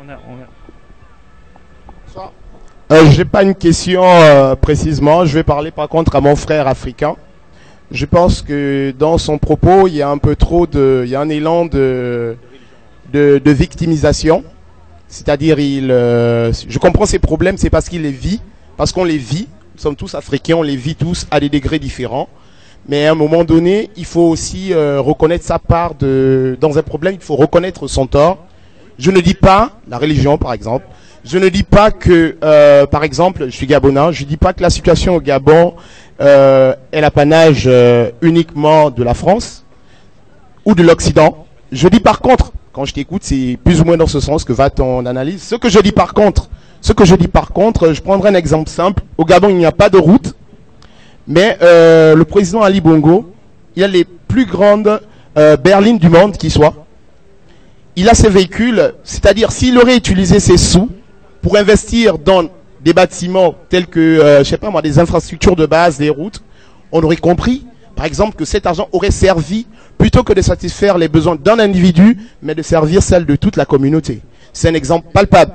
J'ai pas une question précisément. Je vais parler par contre à mon frère africain. Je pense que dans son propos, il y a un peu trop il y a un élan de victimisation. C'est-à-dire, je comprends ses problèmes, c'est parce qu'il les vit, parce qu'on les vit. Nous sommes tous africains, on les vit tous à des degrés différents. Mais à un moment donné, il faut aussi reconnaître sa part dans un problème. Il faut reconnaître son tort. Je ne dis pas, la religion par exemple, je ne dis pas que, par exemple, je suis gabonais, je ne dis pas que la situation au Gabon est l'apanage uniquement de la France ou de l'Occident. Je dis par contre, quand je t'écoute, c'est plus ou moins dans ce sens que va ton analyse. Ce que je dis par contre, je prendrai un exemple simple. Au Gabon, il n'y a pas de route, mais le président Ali Bongo, il a les plus grandes berlines du monde qui soient. Il a ses véhicules, c'est-à-dire s'il aurait utilisé ses sous pour investir dans des bâtiments tels que, je sais pas moi, des infrastructures de base, des routes, on aurait compris, par exemple, que cet argent aurait servi, plutôt que de satisfaire les besoins d'un individu, mais de servir celle de toute la communauté. C'est un exemple palpable.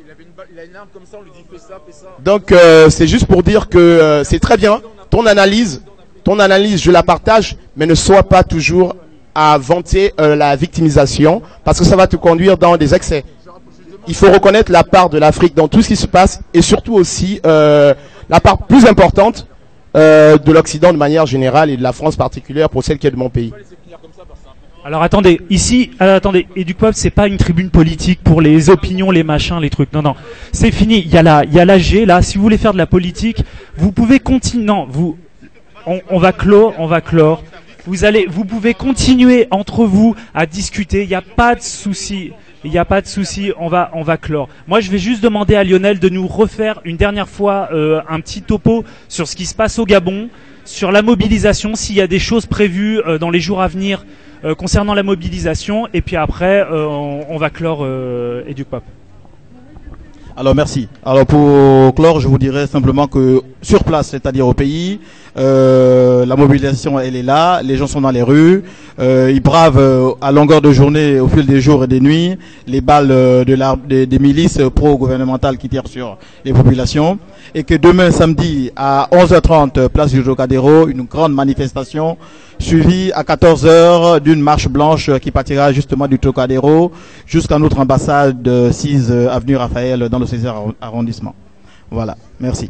Donc, c'est juste pour dire que c'est très bien, ton analyse, je la partage, mais ne sois pas toujours à vanter la victimisation, parce que ça va te conduire dans des excès. Il faut reconnaître la part de l'Afrique dans tout ce qui se passe, et surtout aussi la part plus importante de l'Occident de manière générale, et de la France particulière pour celle qui est de mon pays. Alors attendez, ici, EducPop, c'est pas une tribune politique pour les opinions, les machins, les trucs. Non, non, c'est fini. Il y a l'AG là. Si vous voulez faire de la politique, vous pouvez continuer. Non, on va clore. Vous pouvez continuer entre vous à discuter. Il n'y a pas de souci. On va clore. Moi, je vais juste demander à Lionel de nous refaire une dernière fois un petit topo sur ce qui se passe au Gabon, sur la mobilisation, s'il y a des choses prévues dans les jours à venir concernant la mobilisation, et puis après, on va clore EducPop. Alors merci. Alors pour clore, je vous dirais simplement que sur place, c'est-à-dire au pays, la mobilisation elle est là, les gens sont dans les rues, ils bravent à longueur de journée, au fil des jours et des nuits, les balles des milices pro-gouvernementales qui tirent sur les populations, et que demain samedi à 11h30 place du Trocadéro, une grande manifestation suivie à 14h d'une marche blanche qui partira justement du Trocadéro jusqu'à notre ambassade 6 avenue Raphaël dans le 16e arrondissement. Voilà, merci.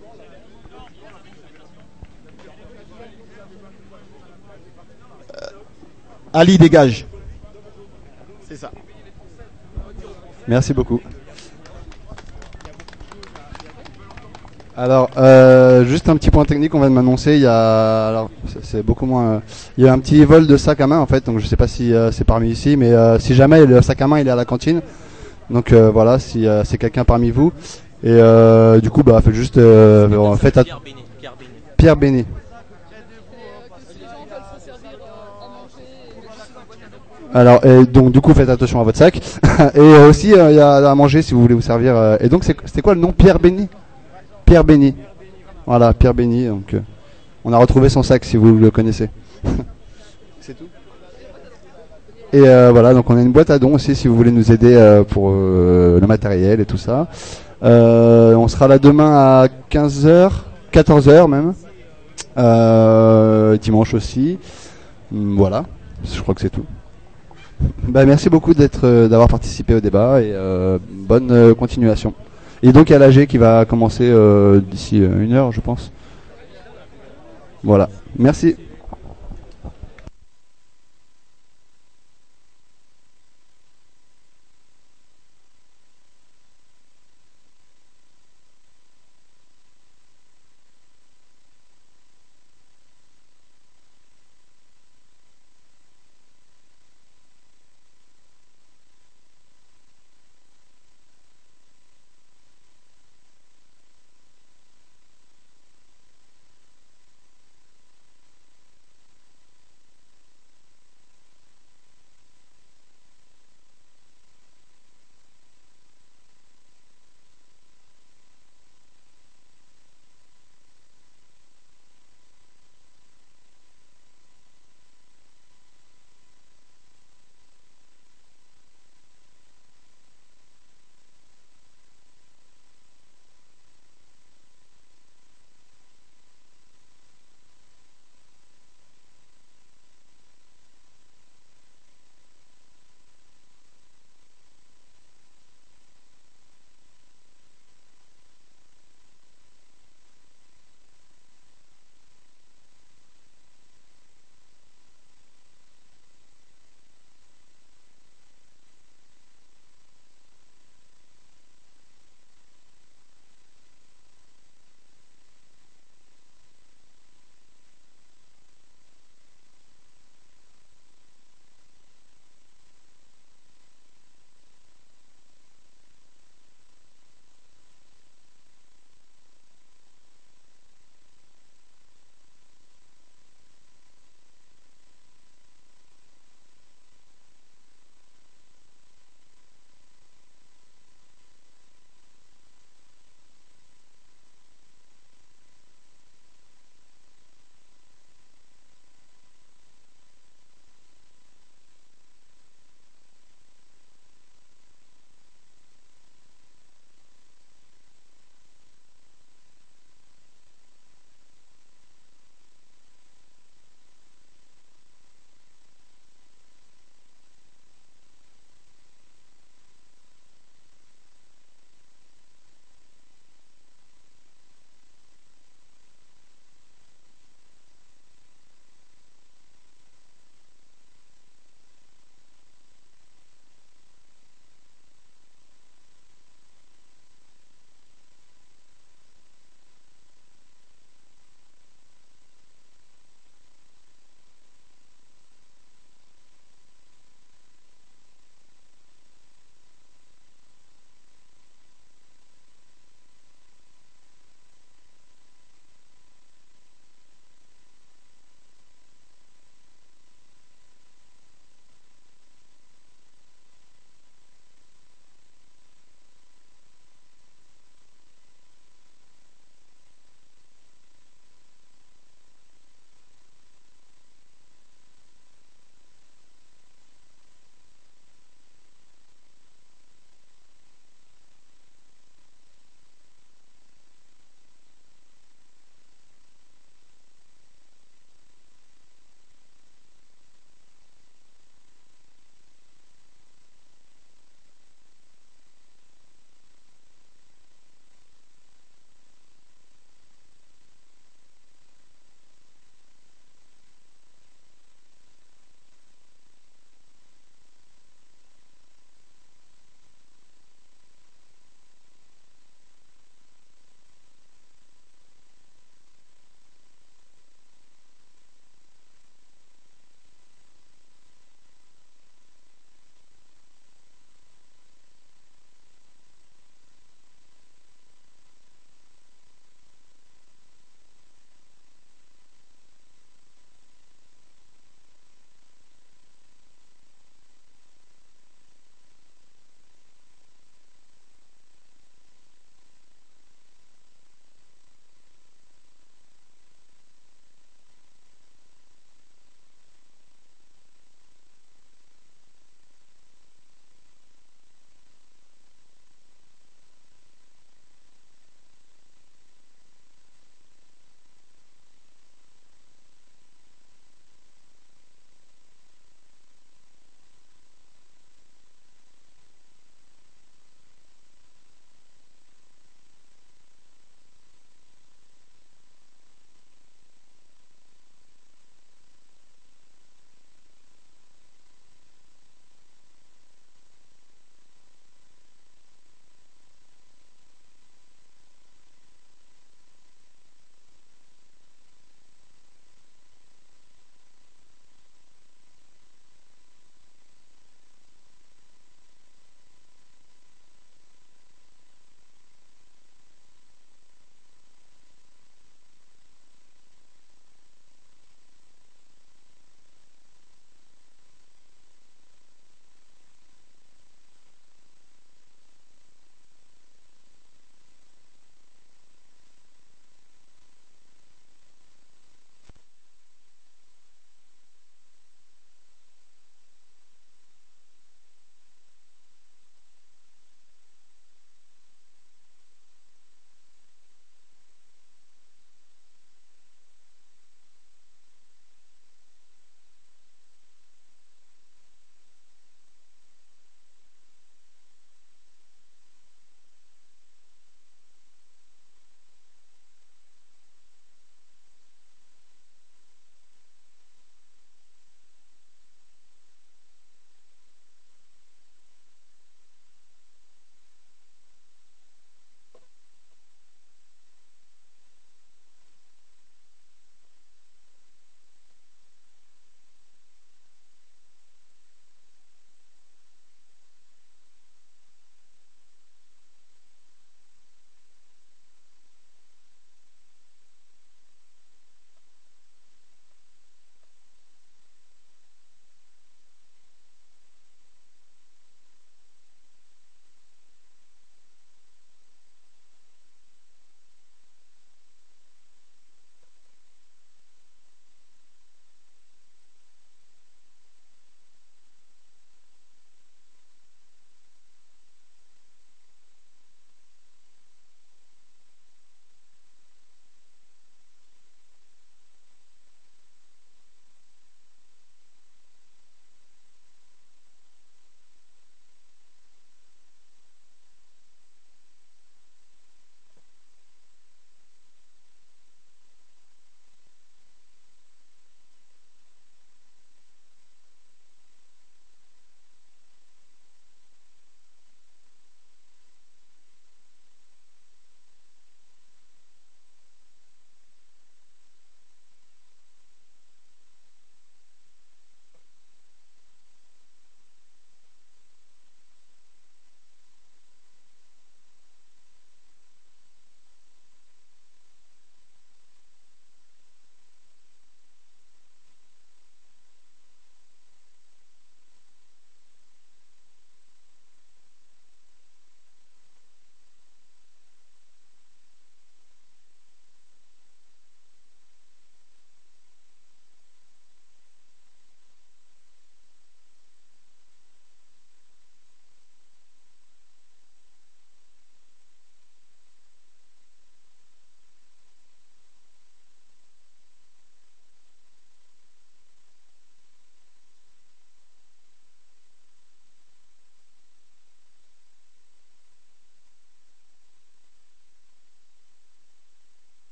Ali, dégage. C'est ça. Merci beaucoup. Alors, juste un petit point technique, on vient de m'annoncer, alors c'est beaucoup moins, il y a un petit vol de sac à main en fait, donc je sais pas si c'est parmi ici, mais si jamais le sac à main il est à la cantine, donc voilà, si c'est quelqu'un parmi vous, et du coup faites juste, faites Pierre Béni. Alors, et donc du coup faites attention à votre sac, et aussi il y a à manger si vous voulez vous servir, et donc c'était quoi le nom? Pierre Béni? Pierre Béni. Voilà, Pierre Béni. Donc, on a retrouvé son sac si vous le connaissez. C'est tout. Et voilà, donc on a une boîte à dons aussi si vous voulez nous aider pour le matériel et tout ça. On sera là demain à 15h, 14h même. Dimanche aussi. Voilà, je crois que c'est tout. Merci beaucoup d'avoir participé au débat et bonne continuation. Et donc il y a l'AG qui va commencer d'ici 1 heure, je pense. Voilà. Merci.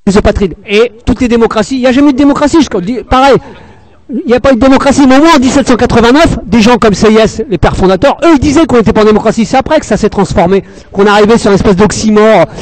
isopatride. Et toutes les démocraties, il n'y a jamais eu de démocratie, pareil. Il n'y a pas eu de démocratie, mais au moins en 1789, des gens comme Sieyès, les pères fondateurs, eux ils disaient qu'on n'était pas en démocratie. C'est après que ça s'est transformé, qu'on arrivait sur une espèce d'oxymore.